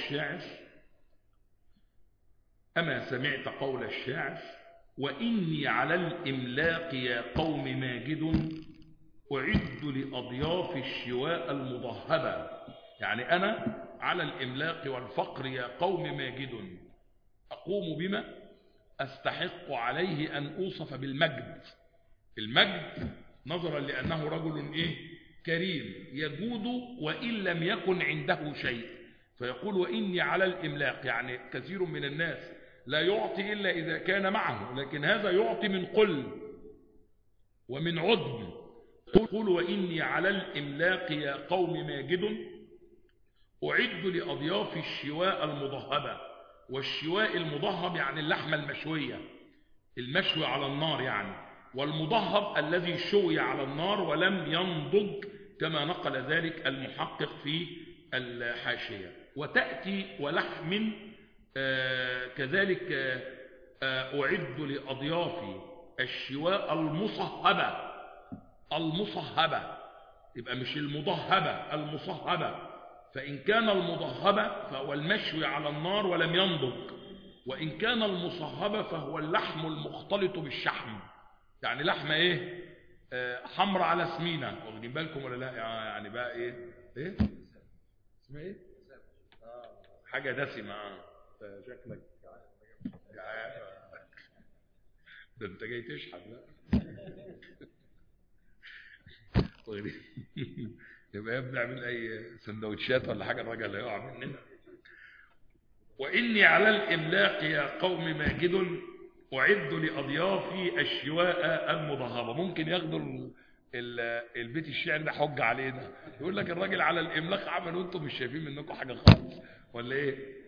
قول الشاعر وإني على الإملاق يا قوم ماجد أعد لأضياف الشواء المضهبة. يعني أنا على الإملاق والفقر يا قوم ماجد، أقوم بما أستحق عليه أن أوصف بالمجد. المجد نظرا لأنه رجل كريم يجود وإن لم يكن عنده شيء، فيقول وإني على الإملاق، يعني كثير من الناس لا يعطي إلا إذا كان معه، لكن هذا يعطي من قل ومن عدم. يقول وإني على الإملاق يا قوم ماجد أعد لأضياف الشواء المضهبة. والشواء المضهب يعني اللحمة المشوية، المشوي على النار يعني، والمضهب الذي شوي على النار ولم ينضج كما نقل ذلك المحقق في الحاشية. وتأتي ولحم كذلك أعد لأضيافي الشواء المصهبة، يبقى مش المضهبة، المصهبة. فإن كان المضهبة فهو المشوي على النار ولم ينضج، وإن كان المصهبة فهو اللحم المختلط بالشحم، يعني لحمة حمر على سمينة، واخدين بالكم ولا لا؟ يعني بقى اسمها حاجة دسمة. شكلك ده انت جاي تشحن يبقى بنعمل اي سندوتشات ولا حاجة الراجل هيقع مننا. وإني على الإملاق يا قوم ماجد أعد لأضيافي الشواء المضهبة. ممكن ياخدوا البيت الشعر ده حج علينا، يقول لك الراجل على الإملاق عمل وانتم مش شايفين منكم حاجة خالص ولا ايه؟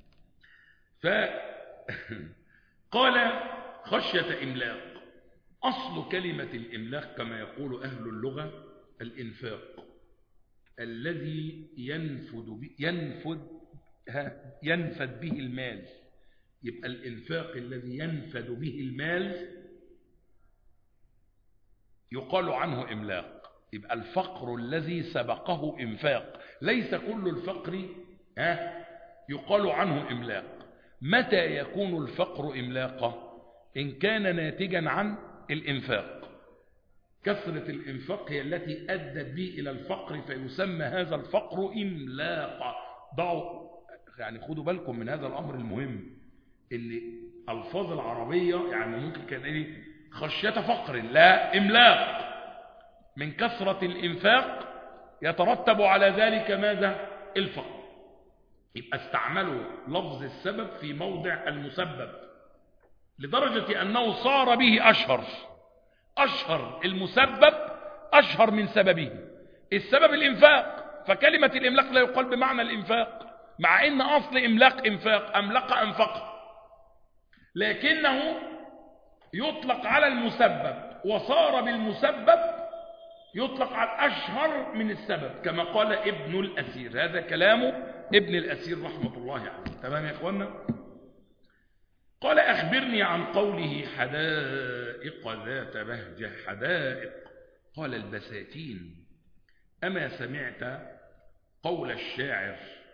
قال خشية إملاق. أصل كلمة الإملاق كما يقول أهل اللغة الإنفاق الذي ينفد به المال. يبقى الإنفاق الذي ينفد به المال يقال عنه إملاق. يبقى الفقر الذي سبقه إنفاق، ليس كل الفقر يقال عنه إملاق. متى يكون الفقر إملاقا؟ إن كان ناتجا عن الإنفاق. كثرة الإنفاق هي التي أدت به إلى الفقر، فيسمى هذا الفقر إملاقا. يعني خدوا بالكم من هذا الأمر المهم، إن الفاظ العربية يعني ممكن كان خشية فقر، لا، إملاق. من كثرة الإنفاق يترتب على ذلك ماذا؟ الفقر. يبقى استعملوا لفظ السبب في موضع المسبب، لدرجة أنه صار به أشهر المسبب أشهر من سببه. السبب الإنفاق، فكلمة الإملاق لا يقال بمعنى الإنفاق، مع إن أصل إملاق إنفاق، أملق أنفق، لكنه يطلق على المسبب، وصار بالمسبب يطلق على أشهر من السبب، كما قال ابن الأثير. هذا كلام ابن الأثير رحمة الله عليه. تمام يا إخوانا؟ قال أخبرني عن قوله حدائق ذات بهجة. حدائق، قال البساتين. أما سمعت قول الشاعر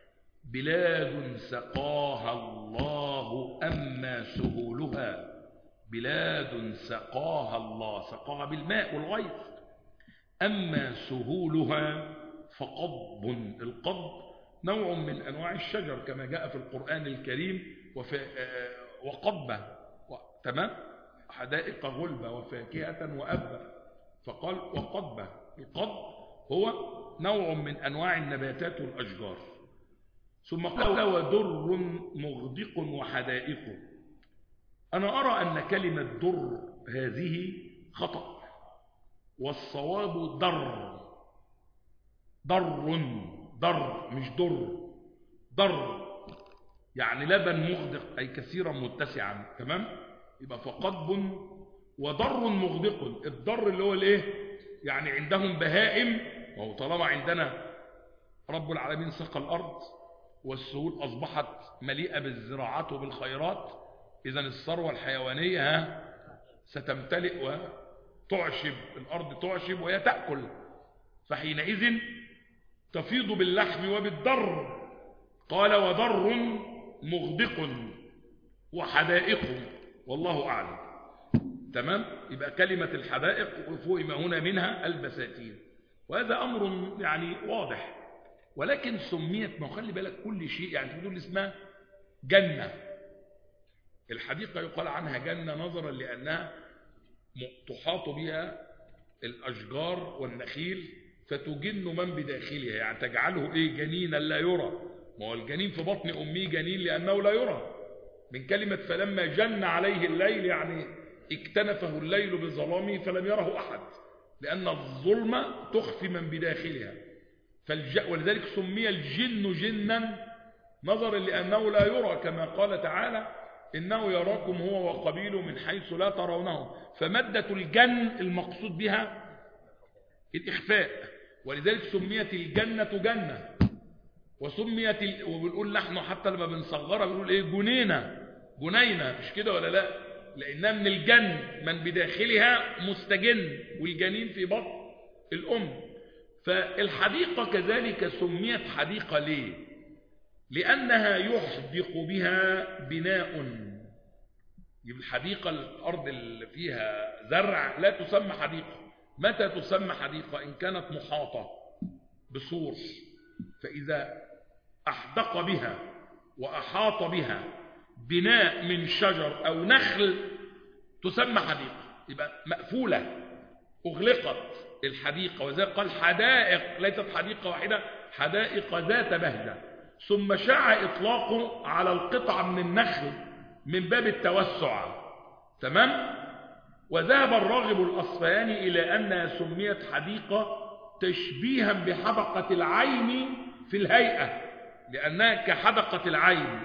بلاد سقاها الله أما سهولها. بلاد سقاها الله، سقاها بالماء والغيث، أما سهولها فقضب. القضب نوع من أنواع الشجر كما جاء في القرآن الكريم، وقضبة، تمام، حدائق غلبة وفاكهة وأبا، فقال وقضبة. القضب هو نوع من أنواع النباتات والأشجار. ثم قال ودر مغدق وحدائق. أنا أرى أن كلمة در هذه خطأ، والصواب در مش در يعني لبن مغدق أي كثيرا متسعا، تمام. يبقى فقضب ودر مغدق. الضر اللي هو يعني عندهم بهائم، وهو طالما عندنا رب العالمين سقى الأرض والسهول أصبحت مليئة بالزراعات وبالخيرات، إذن الثروة الحيوانية ستمتلئ وتعشب الأرض، تعشب وهي تأكل، فحينئذ تفيض باللحم وبالضر. قال وضر مغدق وحدائق والله أعلم. تمام؟ يبقى كلمة الحدائق فهم هنا منها البساتين، وهذا أمر يعني واضح. ولكن سميت، ما خلي بالك كل شيء يعني تقول اسمها جنة، الحديقة يقال عنها جنة نظرا لأنها تحاط بها الأشجار والنخيل فتجن من بداخلها، يعني تجعله إيه؟ جنينا لا يرى. ما هو الجنين في بطن أمه جنين لأنه لا يرى، من كلمة فلما جن عليه الليل يعني اكتنفه الليل بظلامه فلم يره أحد، لأن الظلمة تخفي من بداخلها. ولذلك سمي الجن جنا نظرا لأنه لا يرى، كما قال تعالى إنه يراكم هو وقبيله من حيث لا ترونه. فمادة الجن المقصود بها الإخفاء، ولذلك سميت الجنة جنة، وسميت وبنقول نحن حتى لما بنصغرها بنقول ايه؟ جنينة، مش كده ولا لا؟ لأنها من الجن من بداخلها مستجن، والجنين في بطن الأم. فالحديقة كذلك سميت حديقة ليه؟ لأنها يحدق بها بناء. يبقى الحديقة الأرض اللي فيها زرع لا تسمى حديقة. متى تسمى حديقة؟ إن كانت محاطة بسور، فإذا أحدق بها وأحاط بها بناء من شجر أو نخل تسمى حديقة، يبقى مقفولة أغلقت الحديقة. وذلك قال حدائق، ليست حديقة واحدة، حدائق ذات بهجة. ثم شاع إطلاقه على القطعة من النخل من باب التوسع. تمام؟ وذهب الراغب الأصفهاني إلى أنها سميت حديقة تشبيها بحدقة العين في الهيئة، لأنها كحدقة العين،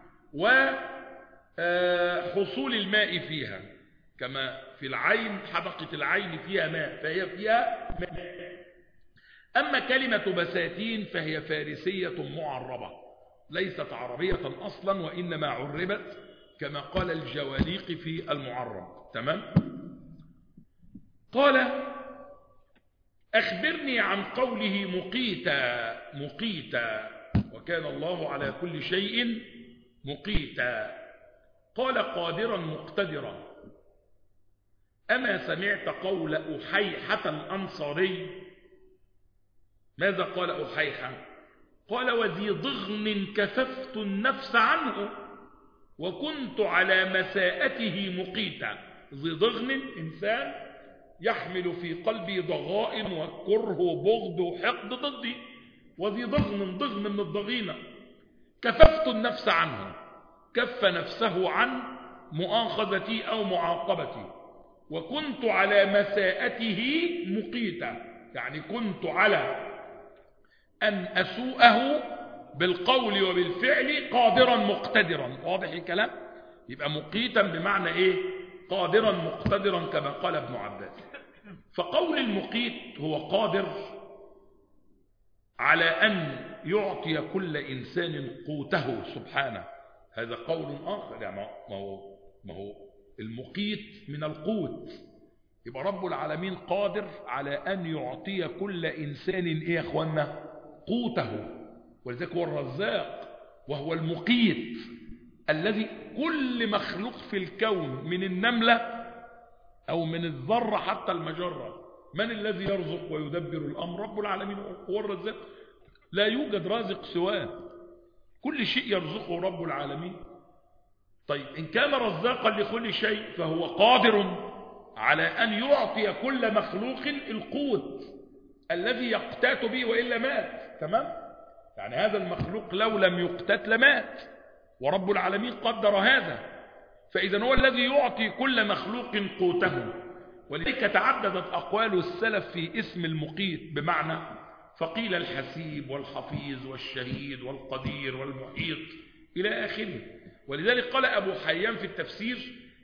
وحصول الماء فيها كما في العين، حدقة العين فيها ماء فهي فيها ماء. أما كلمة بساتين فهي فارسية معربة، ليست عربية أصلا، وإنما عربت كما قال الجواليق في المعرب. تمام؟ قال أخبرني عن قوله مقيتا وكان الله على كل شيء مقيتا. قال قادرا مقتدرا. أما سمعت قول أحيحة الأنصاري؟ ماذا قال أحيحة؟ قال وذي ضغن كففت النفس عنه وكنت على مساءته مقيتا. ذي ضغن إنسان يحمل في قلبي ضغائن وكره وبغض وحقد ضدي، وذي ضغن من الضغينة. كففت النفس عنه، كف نفسه عن مؤاخذتي أو معاقبتي. وكنت على مساءته مقيتا، يعني كنت على أن أسوءه بالقول وبالفعل قادرا مقتدرا. واضح الكلام؟ يبقى مقيتا بمعنى إيه؟ قادرا مقتدرا كما قال ابن عباس. فقول المقيت هو قادر على أن يعطي كل إنسان قوته سبحانه. هذا قول آخر، يعني ما هو المقيت من القوت. يبقى رب العالمين قادر على أن يعطي كل إنسان إيه يا أخوانا؟ قوته. ولذلك هو الرزاق وهو المقيت الذي كل مخلوق في الكون من النملة أو من الذرة حتى المجرة، من الذي يرزق ويدبر الأمر؟ رب العالمين هو الرزاق، لا يوجد رازق سواه، كل شيء يرزقه رب العالمين. طيب إن كان رزاقا لكل شيء فهو قادر على أن يعطي كل مخلوق القوت الذي يقتات به وإلا مات. تمام؟ يعني هذا المخلوق لو لم يقتات لمات، ورب العالمين قدر هذا. فإذا هو الذي يعطي كل مخلوق قوته. ولذلك تعددت أقوال السلف في اسم المقيت بمعنى، فقيل الحسيب والحفيظ والشهيد والقدير والمحيط إلى آخره. ولذلك قال أبو حيان في التفسير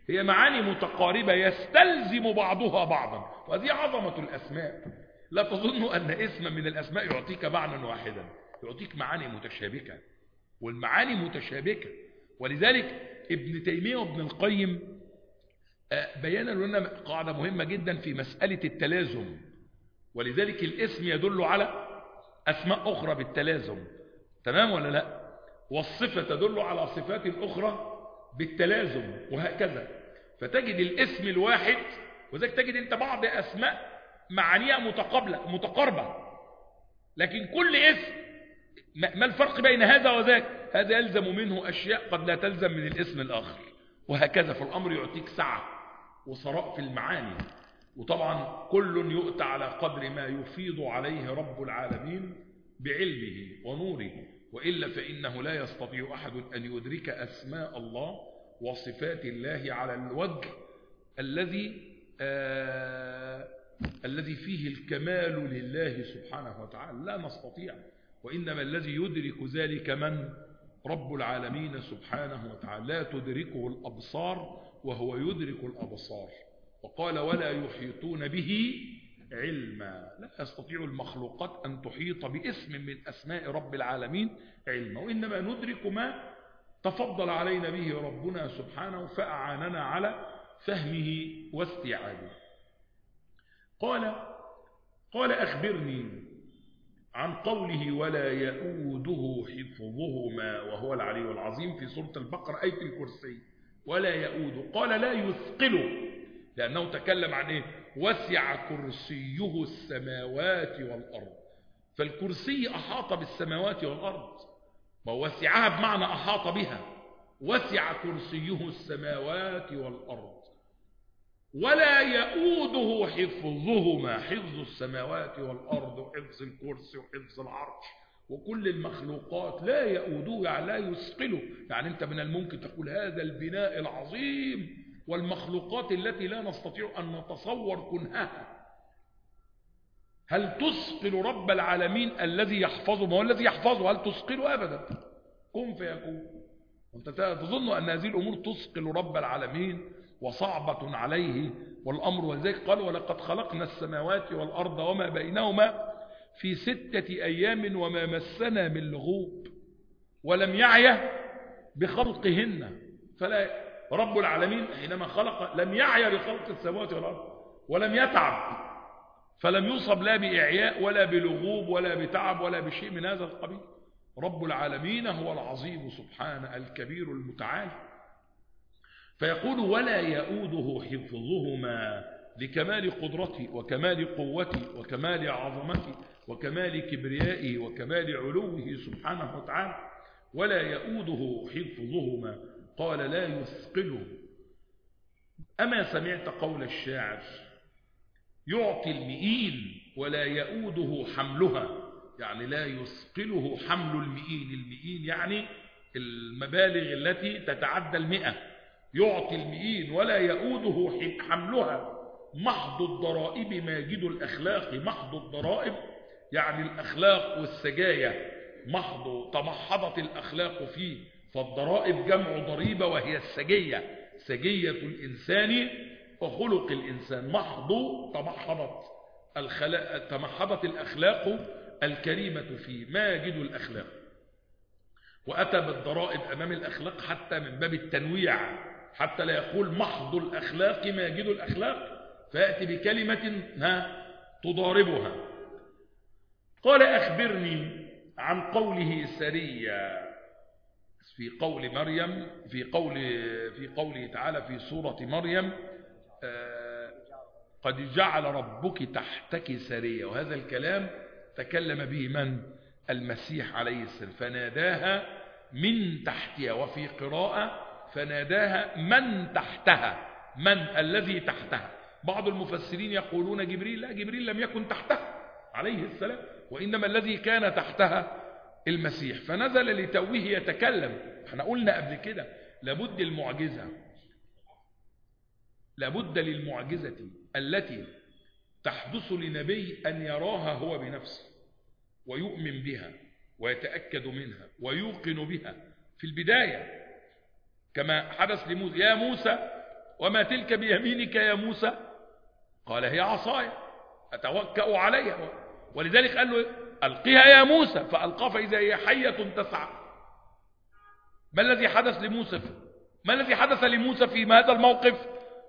هي معاني متقاربة يستلزم بعضها بعضا، وهذه عظمة الأسماء. لا تظن أن اسم من الأسماء يعطيك معنى واحدا، يعطيك معاني متشابكة، والمعاني متشابكة. ولذلك ابن تيمية وابن القيم بيانا لنا قاعدة مهمة جدا في مسألة التلازم. ولذلك الاسم يدل على أسماء أخرى بالتلازم، تمام ولا لا؟ والصفة تدل على صفات أخرى بالتلازم، وهكذا. فتجد الاسم الواحد، وذلك تجد انت بعض أسماء معانيها متقاربة، لكن كل اسم ما الفرق بين هذا وذاك؟ هذا يلزم منه أشياء قد لا تلزم من الاسم الآخر، وهكذا. فالأمر يعطيك سعة وثراء في المعاني. وطبعا كل يؤتى على قدر ما يفيض عليه رب العالمين بعلمه ونوره، وإلا فإنه لا يستطيع أحد أن يدرك أسماء الله وصفات الله على الوجه الذي فيه الكمال لله سبحانه وتعالى. لا نستطيع، وإنما الذي يدرك ذلك من؟ رب العالمين سبحانه وتعالى. لا تدركه الأبصار وهو يدرك الأبصار. وقال ولا يحيطون به علما. لا يستطيع المخلوقات أن تحيط باسم من أسماء رب العالمين علما، وإنما ندرك ما تفضل علينا به ربنا سبحانه فأعاننا على فهمه واستيعابه. قال أخبرني عن قوله ولا يؤوده حفظهما وهو العلي العظيم في سورة البقرة آية الكرسي. ولا يؤوده، قال لا يثقله، لأنه تكلم عن إيه؟ وسع كرسيه السماوات والأرض. فالكرسي أحاط بالسماوات والأرض، ووسعها بمعنى أحاط بها. وسع كرسيه السماوات والأرض ولا يؤوده حفظهما، حفظ السماوات والأرض وحفظ الكرسي وحفظ العرش وكل المخلوقات. لا يؤوده يعني لا يثقله. يعني أنت من الممكن تقول هذا البناء العظيم والمخلوقات التي لا نستطيع أن نتصور كنهها، هل تثقل رب العالمين الذي يحفظه؟ ما هو الذي يحفظه، هل تثقله؟ أبدا، كن فيكون. وانت تظن أن هذه الأمور تثقل رب العالمين وصعبة عليه؟ والأمر وذلك قال ولقد خلقنا السماوات والأرض وما بينهما في 6 أيام وما مسنا من لغوب ولم يعي بخلقهن. فلا رب العالمين حينما خلق لم يعي بخلق السماوات والأرض ولم يتعب، فلم يصب لا بإعياء ولا بلغوب ولا بتعب ولا بشيء من هذا القبيل. رب العالمين هو العظيم سبحانه الكبير المتعال. فيقول ولا يؤوده حفظهما لكمال قدرته وكمال قوته وكمال عظمته وكمال كبريائه وكمال علوه سبحانه وتعالى. ولا يؤوده حفظهما، قال لا يثقله. أما سمعت قول الشاعر يعطي المئين ولا يؤوده حملها، يعني لا يثقله حمل المئين. المئين يعني المبالغ التي تتعدى 100. يعطي المئين ولا يؤوده حملها. محض الضرائب ماجد الأخلاق. محض الضرائب يعني الأخلاق والسجايا، محض تمحضت الأخلاق فيه. فالضرائب جمع ضريبة وهي السجية، سجية الإنسان وخلق الإنسان. محض تمحضت الأخلاق الكريمة فيه، ماجد الأخلاق. وأتى بالضرائب أمام الأخلاق حتى من باب التنويع، حتى لا يقول محض الأخلاق ماجد الأخلاق، فيأتي بكلمة تضاربها. قال أخبرني عن قوله سريا في قول مريم، في قوله تعالى في سورة مريم قد جعل ربك تحتك سريا. وهذا الكلام تكلم به من؟ المسيح عليه السلام. فناداها من تحتها، وفي قراءة فناداها من تحتها. من الذي تحتها؟ بعض المفسرين يقولون جبريل. لا، جبريل لم يكن تحتها عليه السلام، وإنما الذي كان تحتها المسيح. فنزل لتويه يتكلم. احنا قلنا قبل كده لابد للمعجزة التي تحدث لنبي أن يراها هو بنفسه ويؤمن بها ويتأكد منها ويوقن بها في البداية، كما حدث لموسى. يا موسى وما تلك بيمينك يا موسى؟ قال هي عصاي أتوكأ عليها. ولذلك قال له ألقيها يا موسى، فألقى فإذا هي حية تسعى. ما الذي حدث لموسى؟ ما الذي حدث لموسى في هذا الموقف؟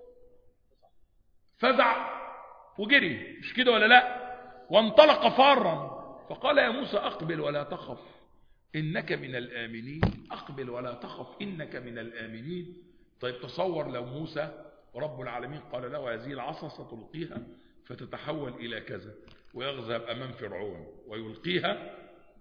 فزع وجري، مش كده ولا لا؟ وانطلق فارا، فقال يا موسى أقبل ولا تخف إنك من الآمنين. أقبل ولا تخف إنك من الآمنين. طيب تصور لو موسى رب العالمين قال له هذه العصا ستلقيها فتتحول إلى كذا، ويذهب أمام فرعون ويلقيها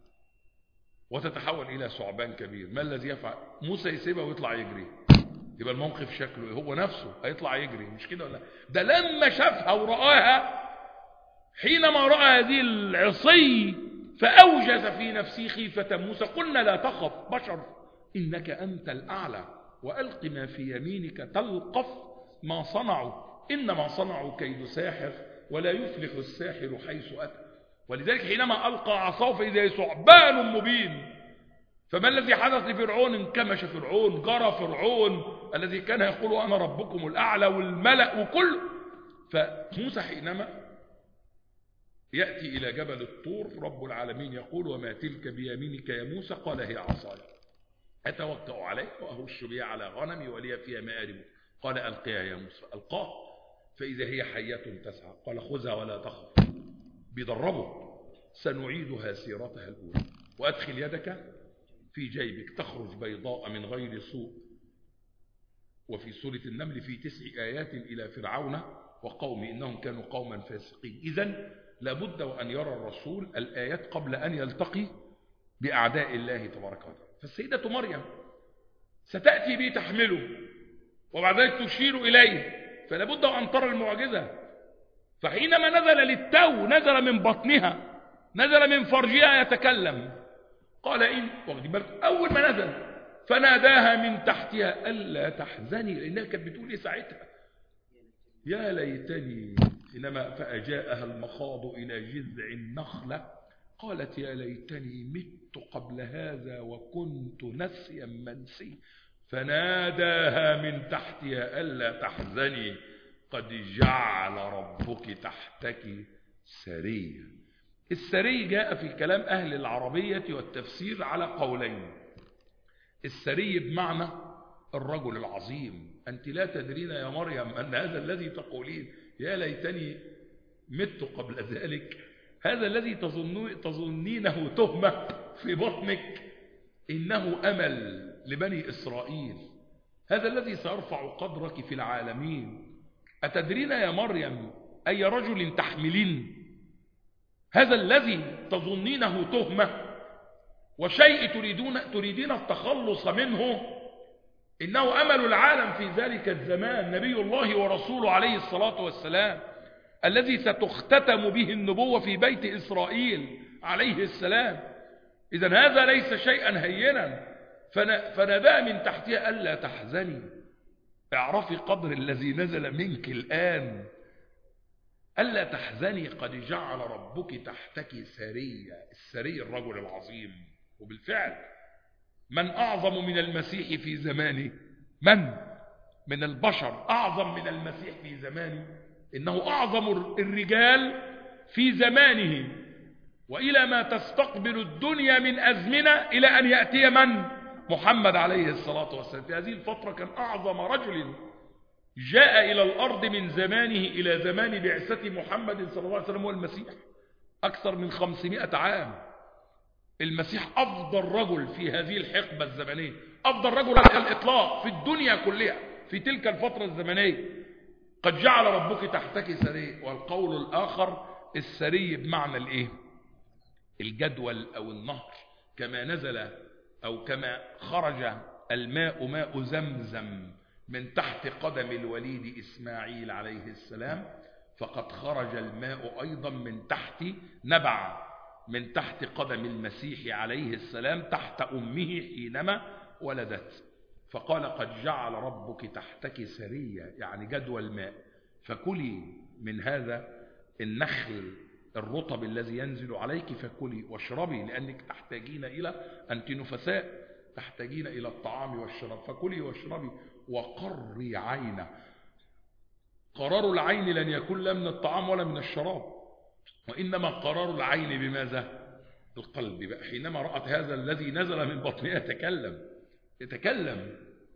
وتتحول إلى ثعبان كبير، ما الذي يفعل؟ موسى يسيبها ويطلع يجري. يبقى الموقف شكله هو نفسه هيطلع يجري، مش كده ولا؟ ده لما شافها ورآها، حينما رأى هذه العصي فأوجز في نفسه خيفة موسى. قلنا لا تخف بشر إنك أنت الأعلى، وألق ما في يمينك تلقف ما صنعوا إنما صنعوا كيد ساحر ولا يفلح الساحر حيث أتى. ولذلك حينما ألقى عصاه فإذا ثعبان مبين. فما الذي حدث لفرعون؟ انكمش فرعون، جرى فرعون الذي كان يقول أنا ربكم الأعلى والملأ وكل. فموسى حينما يأتي إلى جبل الطور رب العالمين يقول وما تلك بيمينك يا موسى؟ قال هي عصاي أتوكأ عليها وأهش بها على غنمي ولي فيها مآرب. قال ألقيها يا موسى. ألقاه فإذا هي حية تسعى. قال خذها ولا تخف. بيدربه سنعيدها سيرتها الأولى وأدخل يدك في جيبك تخرج بيضاء من غير سوء. وفي سورة النمل في 9 آيات إلى فرعون وقومه إنهم كانوا قوما فاسقين. إذن لابد وأن يرى الرسول الآيات قبل أن يلتقي بأعداء الله تبارك وتعالى. فالسيدة مريم ستأتي به تحمله وبعد ذلك تشير إليه، فلابد أن ترى المعجزة. فحينما نزل للتو نزل من بطنها، نزل من فرجها يتكلم. قال إن أول ما نزل فناداها من تحتها ألا تحزني، لأنها كانت بتقول إيه ساعتها؟ يا ليتني. حينما فأجاءها المخاض إلى جذع النخلة قالت يا ليتني مت قبل هذا وكنت نسيا منسيا. فناداها من تحتها ألا تحزني قد جعل ربك تحتك سريا. السري جاء في كلام أهل العربية والتفسير على قولين. السري بمعنى الرجل العظيم. أنت لا تدرين يا مريم أن هذا الذي تقولين يا ليتني مت قبل ذلك، هذا الذي تظنينه تهمة في بطنك إنه أمل لبني إسرائيل، هذا الذي سيرفع قدرك في العالمين. أتدرين يا مريم أي رجل تحملين؟ هذا الذي تظنينه تهمة وشيء تريدين التخلص منه إنه أمل العالم في ذلك الزمان، نبي الله ورسوله عليه الصلاة والسلام الذي ستختتم به النبوة في بيت إسرائيل عليه السلام. إذن هذا ليس شيئا هينا. فنادى من تحتها ألا تحزني، اعرفي قدر الذي نزل منك الآن. ألا تحزني قد جعل ربك تحتك سريا. السري الرجل العظيم. وبالفعل من أعظم من المسيح في زمانه؟ من البشر أعظم من المسيح في زمانه؟ إنه أعظم الرجال في زمانه. وإلى ما تستقبل الدنيا من أزمنة إلى أن يأتي محمد عليه الصلاة والسلام. في هذه الفترة كان أعظم رجل جاء إلى الأرض من زمانه إلى زمان بعثة محمد صلى الله عليه وسلم هو المسيح. أكثر من 500 عام. المسيح أفضل رجل في هذه الحقبة الزمنية، أفضل رجل على الإطلاق في الدنيا كلها في تلك الفترة الزمنية. قد جعل ربك تحتك سري. والقول الآخر السري بمعنى الإيه؟ الجدول أو النهر، كما نزل أو كما خرج الماء ماء زمزم من تحت قدم الوليد إسماعيل عليه السلام، فقد خرج الماء أيضا من تحت نبع من تحت قدم المسيح عليه السلام تحت أمه حينما ولدت. فقال قد جعل ربك تحتك سريا، يعني جدول الماء. فكلي من هذا النخل الرطب الذي ينزل عليك فكلي واشربي، لأنك تحتاجين إلى أنت نفساء، تحتاجين إلى الطعام والشراب. فكلي واشربي وقري عينه. قرار العين لن يكون لا من الطعام ولا من الشراب، وإنما قرار العين بماذا؟ القلب. بقى حينما رأت هذا الذي نزل من بطنها يتكلم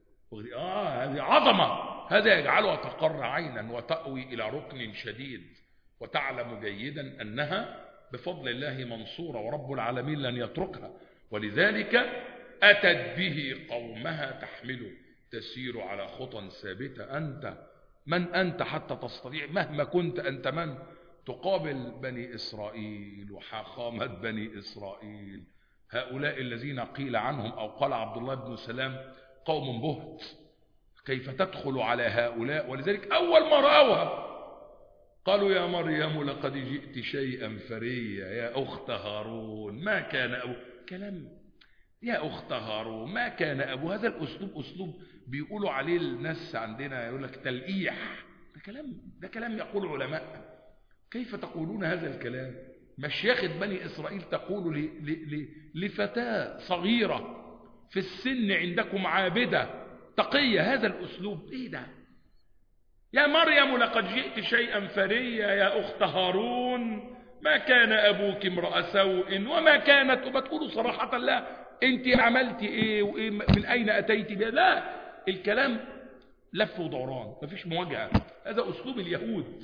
هذه عظمة، هذا يجعلها تقر عينا وتأوي إلى ركن شديد، وتعلم جيدا أنها بفضل الله منصورة، ورب العالمين لن يتركها. ولذلك أتت به قومها تحمله، تسير على خطى ثابتة. أنت من أنت حتى تستطيع؟ مهما كنت أنت من تقابل بني إسرائيل وحاخامة بني إسرائيل، هؤلاء الذين قيل عنهم أو قال عبد الله بن سلام قوم بهت، كيف تدخل على هؤلاء؟ ولذلك أول ما رأوها قالوا يا مريم لقد جئت شيئا فريا يا أخت هارون ما كان أبو كلام، يا أخت هارون ما كان أبو. هذا الأسلوب أسلوب بيقولوا عليه الناس عندنا، يقول لك تلقيح. ده كلام يقول علماء. كيف تقولون هذا الكلام؟ مشيخة بني إسرائيل تقول لفتاة صغيرة في السن عندكم عابدة تقية هذا الأسلوب؟ إيه ده؟ يا مريم لقد جئت شيئا فريا يا أخت هارون ما كان أبوك امرأ سوء وما كانت. وبتقولوا صراحة لا أنت عملت إيه وإيه من أين أتيت بها؟ لا، الكلام لف ودوران، مفيش مواجهة. هذا أسلوب اليهود.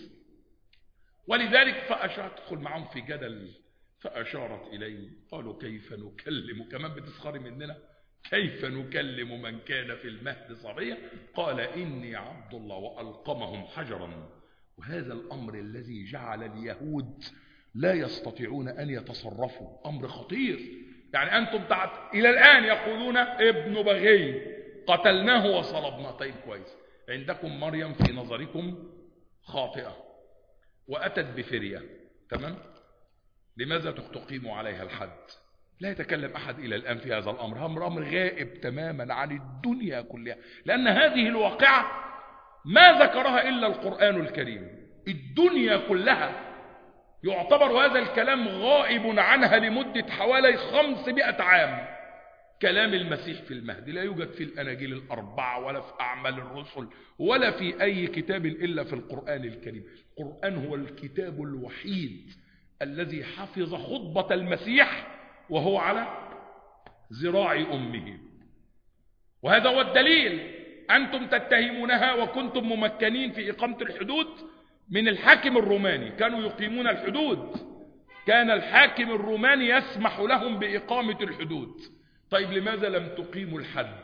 ولذلك فأشارت تدخل معهم في جدل، فأشارت إليه قالوا كيف نكلم، كمان بتسخري مننا، كيف نكلم من كان في المهد صبيا؟ قال إني عبد الله وألقمهم حجرا. وهذا الأمر الذي جعل اليهود لا يستطيعون أن يتصرفوا، أمر خطير. يعني أنتم إلى الآن يقولون ابن بغي قتلناه وصلبناه. طيب كويس، عندكم مريم في نظركم خاطئة وأتت بفرية، تمام؟ لماذا تقيم عليها الحد؟ لا يتكلم أحد إلى الآن في هذا الأمر، أمر غائب تماما عن الدنيا كلها، لأن هذه الواقعة ما ذكرها إلا القرآن الكريم. الدنيا كلها يعتبر هذا الكلام غائب عنها لمدة حوالي 500 عام. كلام المسيح في المهد لا يوجد في الأناجيل الأربعة ولا في أعمال الرسل ولا في أي كتاب إلا في القرآن الكريم. القرآن هو الكتاب الوحيد الذي حفظ خطبة المسيح وهو على ذراع أمه. وهذا هو الدليل. أنتم تتهمونها وكنتم ممكنين في إقامة الحدود من الحاكم الروماني، كانوا يقيمون الحدود، كان الحاكم الروماني يسمح لهم بإقامة الحدود. طيب لماذا لم تقيموا الحد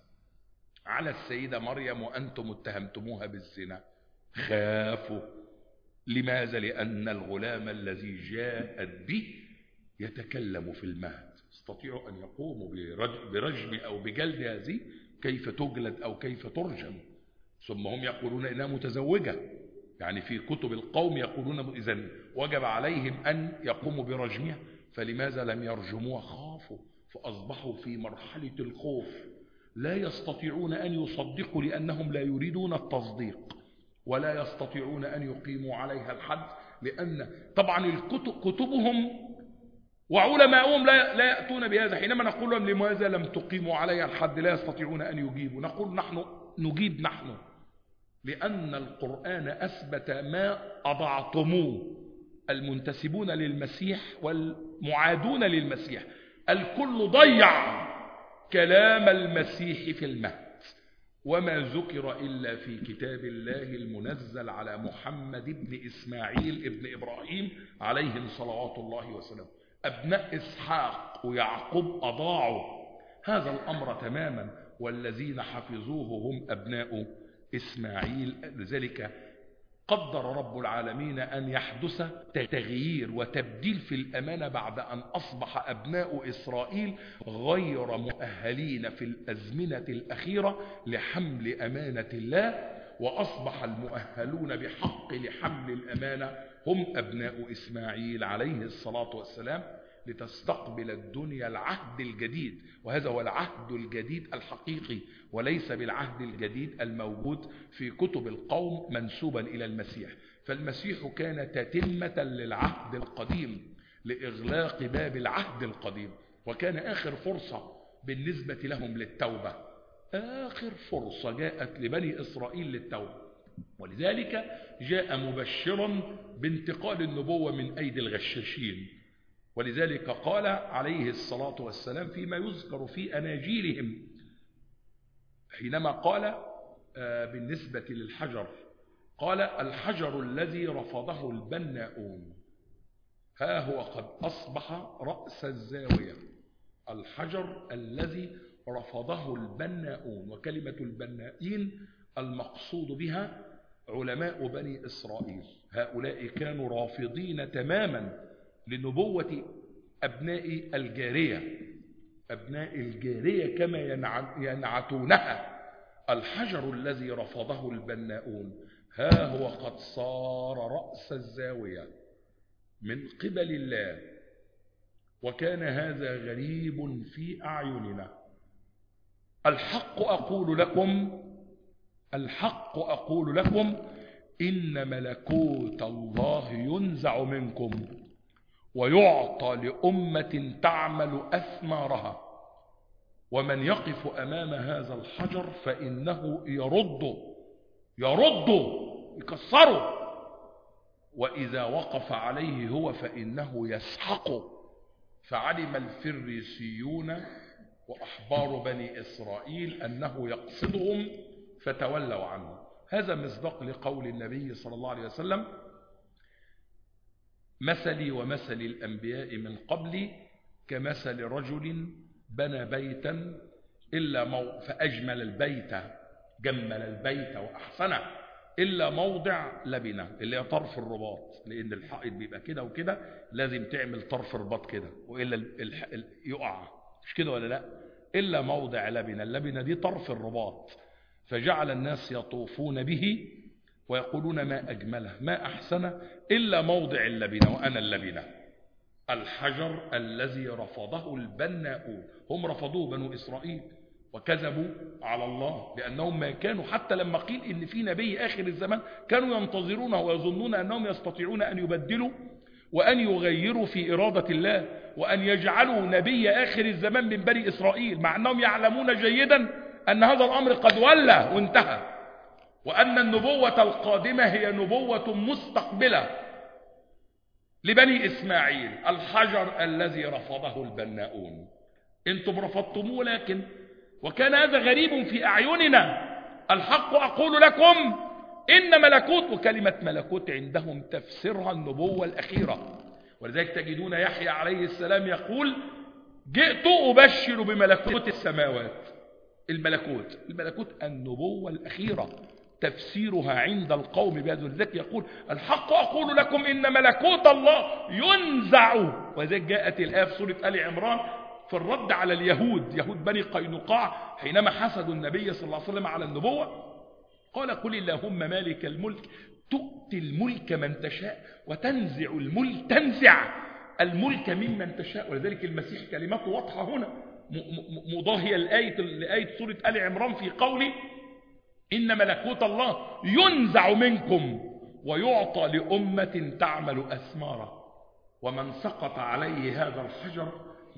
على السيدة مريم وأنتم اتهمتموها بالزنا؟ خافوا. لماذا؟ لأن الغلام الذي جاءت به يتكلم في المهد، استطيعوا أن يقوموا برجم أو بجلد هذه، كيف تجلد أو كيف ترجم. ثم هم يقولون إنها متزوجة، يعني في كتب القوم يقولون إذن وجب عليهم أن يقوموا برجمها، فلماذا لم يرجموها؟ خافوا، فأصبحوا في مرحلة الخوف، لا يستطيعون أن يصدقوا لأنهم لا يريدون التصديق، ولا يستطيعون أن يقيموا عليها الحد، لأن طبعا كتبهم وعلماؤهم لا يأتون بهذا. حينما نقول لهم لماذا لم تقيموا عليها الحد لا يستطيعون أن يجيبوا، نقول نحن نجيب، نحن لأن القرآن أثبت ما أضعتموه المنتسبون للمسيح والمعادون للمسيح. الكل ضيع كلام المسيح في المهد، وما ذكر إلا في كتاب الله المنزل على محمد بن إسماعيل ابن إبراهيم عليهم صلوات الله وسلامه. أبناء إسحاق ويعقوب أضاعوا هذا الأمر تماما، والذين حفظوه هم أبناء إسماعيل. لذلك قدر رب العالمين أن يحدث تغيير وتبديل في الأمانة بعد أن أصبح أبناء إسرائيل غير مؤهلين في الأزمنة الأخيرة لحمل أمانة الله، وأصبح المؤهلون بحق لحمل الأمانة هم أبناء إسماعيل عليه الصلاة والسلام، لتستقبل الدنيا العهد الجديد. وهذا هو العهد الجديد الحقيقي، وليس بالعهد الجديد الموجود في كتب القوم منسوبا إلى المسيح. فالمسيح كان تتمة للعهد القديم، لإغلاق باب العهد القديم، وكان آخر فرصة بالنسبة لهم للتوبة، آخر فرصة جاءت لبني إسرائيل للتوبة ولذلك جاء مبشرا بانتقال النبوة من أيدي الغشاشين. ولذلك قال عليه الصلاة والسلام فيما يذكر في أناجيلهم حينما قال بالنسبة للحجر، قال: الحجر الذي رفضه البناؤون ها هو قد أصبح رأس الزاوية. الحجر الذي رفضه البناؤون، وكلمة البنائين المقصود بها علماء بني إسرائيل. هؤلاء كانوا رافضين تماما لنبوة أبناء الجارية، أبناء الجارية كما ينعتونها. الحجر الذي رفضه البناؤون ها هو قد صار رأس الزاوية من قبل الله، وكان هذا غريب في أعيننا. الحق أقول لكم إن ملكوت الله ينزع منكم ويعطى لأمة تعمل أثمارها، ومن يقف أمام هذا الحجر فإنه يرد يكسره، وإذا وقف عليه هو فإنه يسحقه. فعلم الفريسيون وأحبار بني إسرائيل أنه يقصدهم فتولوا عنه. هذا مصداق لقول النبي صلى الله عليه وسلم: مثلي ومثل الأنبياء من قبلي كمثل رجل بنى بيتا فأجمل البيت، جمل البيت وأحسنه، إلا موضع لبنة اللي هي طرف الرباط، لأن الحائط بيبقى كده وكده، لازم تعمل طرف رباط كده وإلا يقع، مش كده ولا لا؟ إلا موضع لبنة، اللبنة دي طرف الرباط. فجعل الناس يطوفون به ويقولون: ما أجمله، ما أحسنه، إلا موضع اللبنة وأنا اللبنة. الحجر الذي رفضه البناؤون، هم رفضوه بنو إسرائيل وكذبوا على الله، لأنهم ما كانوا، حتى لما قيل إن في نبي آخر الزمان كانوا ينتظرونه ويظنون أنهم يستطيعون أن يبدلوا وأن يغيروا في إرادة الله وأن يجعلوا نبي آخر الزمان من بني إسرائيل، مع أنهم يعلمون جيدا أن هذا الأمر قد ولى وانتهى، وأن النبوة القادمة هي نبوة مستقبلة لبني إسماعيل. الحجر الذي رفضه البناؤون، انتم رفضتموه، لكن وكان هذا غريب في أعيننا. الحق أقول لكم إن ملكوت، وكلمة ملكوت عندهم تفسيرها النبوة الأخيرة. ولذلك تجدون يحيى عليه السلام يقول: جئت أبشر بملكوت السماوات. الملكوت النبوة الأخيرة، تفسيرها عند القوم بهذا. ولذلك يقول: الحق أقول لكم إن ملكوت الله ينزع. ولذلك جاءت الآية في سورة آل عمران في الرد على اليهود، يهود بني قينقاع، حينما حسدوا النبي صلى الله عليه وسلم على النبوة، قال: قل اللهم مالك الملك تؤتي الملك من تشاء وتنزع الملك ممن تشاء. ولذلك المسيح كلمته واضحة هنا مضاهية لآية سورة آل عمران في قوله: إن ملكوت الله ينزع منكم ويعطى لأمة تعمل أثمارا. ومن سقط عليه هذا الحجر،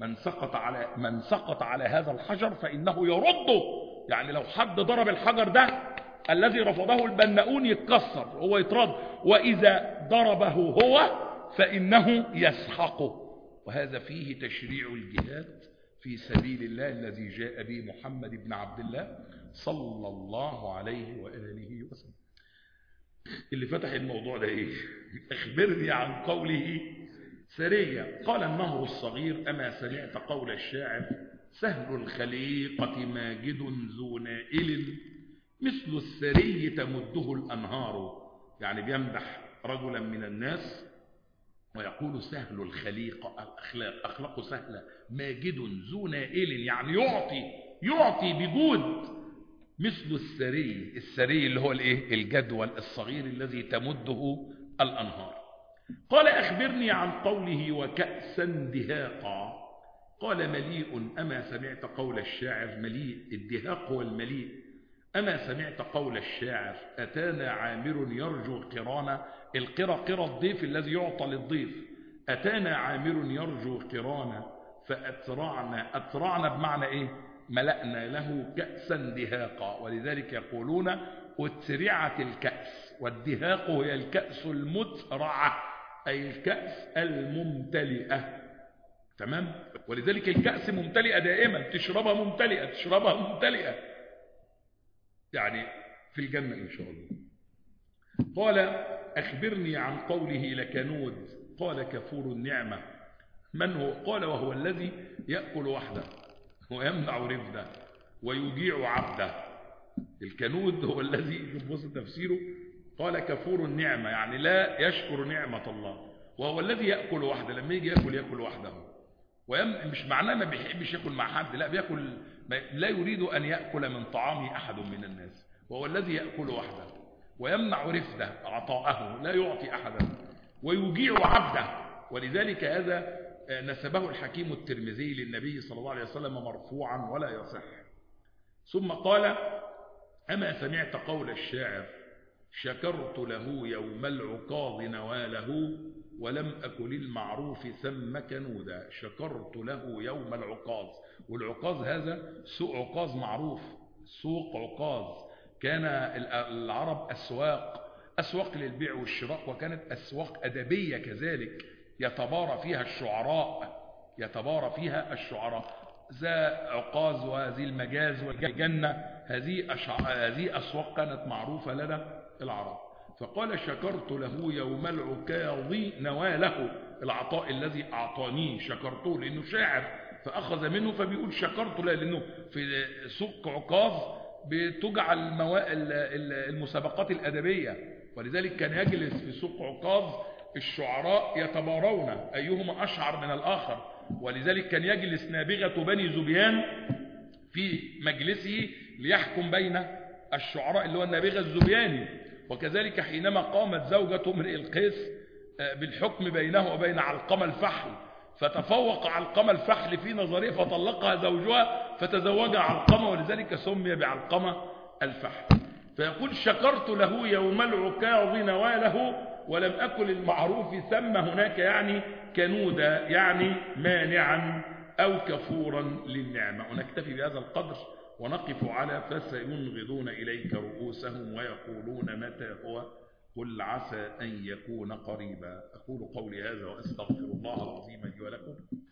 من سقط على هذا الحجر فإنه يرده. يعني لو حد ضرب الحجر ده الذي رفضه البناؤون يتكسر، هو يترد، وإذا ضربه هو فإنه يسحقه. وهذا فيه تشريع الجهاد في سبيل الله الذي جاء به محمد بن عبد الله صلى الله عليه وآله وسلم. اللي فتح الموضوع ده ايه؟ اخبرني عن قوله سرية. قال النهر الصغير: أما سمعت قول الشاعر: سهل الخليقة ماجد ذو نائل، مثل السري تمده الأنهار. يعني بيمدح رجلا من الناس ويقول: سهل الخليقة، أخلاقه سهلة، ماجد ذو نائل، يعني يعطي بجود، مثل السري اللي هو الجدول الصغير الذي تمده الأنهار. قال: أخبرني عن قوله وكأسا دهاقا. قال: مليء. أما سمعت قول الشاعر؟ مليء، الدهاق هو المليء. أما سمعت قول الشاعر: أتانا عامر يرجو قرانا. قرى الضيف الذي يعطى للضيف. أتانا عامر يرجو قرانا فأترعنا بمعنى إيه؟ ملأنا له كأسا دهاقا. ولذلك يقولون: أترعت الكأس، والدهاق هي الكأس المترعة أي الكأس الممتلئة. تمام؟ ولذلك الكأس ممتلئة دائما، تشربها ممتلئة، تشربها ممتلئة، يعني في الجنة إن شاء الله. قال أخبرني عن قوله لكنود، قال كفور النعمة. من هو؟ قال وهو الذي يأكل وحده ويمنع رفده ويجيع عبده. الكنود هو الذي، شوف بص تفسيره، قال كفور النعمة يعني لا يشكر نعمة الله، وهو الذي يأكل وحده، لما يجي يأكل وحده، مش معناه ما بيحبش يأكل مع حد، لا بيأكل، لا يريد أن يأكل من طعامه أحد من الناس، وهو الذي يأكل وحده ويمنع رفده عطاءه، لا يعطي أحدا، ويجيع عبده. ولذلك هذا نسبه الحكيم الترمذي للنبي صلى الله عليه وسلم مرفوعا ولا يصح. ثم قال أما سمعت قول الشاعر شكرت له يوم العكاظ نواله ولم أكل المعروف ثم كنودا. شكرت له يوم العكاظ، والعكاظ هذا سوق عكاظ معروف، سوق عكاظ كان العرب أسواق للبيع والشراء، وكانت أسواق أدبية كذلك يتبارى فيها الشعراء، ذا عكاظ وذي المجاز والجنة، هذه أسواق كانت معروفة لدى العرب. فقال شكرت له يوم العكاظ نواله، العطاء الذي أعطانيه شكرته، لأنه شاعر فأخذ منه فبيقول شكرت له، لأنه في سوق عكاظ بتجعل المسابقات الأدبية، ولذلك كان يجلس في سوق عكاظ الشعراء يتبارون أيهما أشعر من الآخر، ولذلك كان يجلس نابغة بني زبيان في مجلسه ليحكم بين الشعراء اللي هو النابغة الزبياني. وكذلك حينما قامت زوجة امرئ القيس بالحكم بينه وبين علقمة الفحل، فتفوق علقمة الفحل في نظره فطلقها زوجها فتزوج علقمة، ولذلك سمي بعلقمة الفحل. فيقول شكرت له يوم العكاظ نواله ولم أكل المعروف ثم هناك يعني كنودا، يعني مانعا أو كفورا للنعمة. ونكتفي بهذا القدر ونقف على فسينغضون إليك رؤوسهم ويقولون متى هو قل عسى أن يكون قريبا. أقول قولي هذا وأستغفر الله العظيم لي ولكم.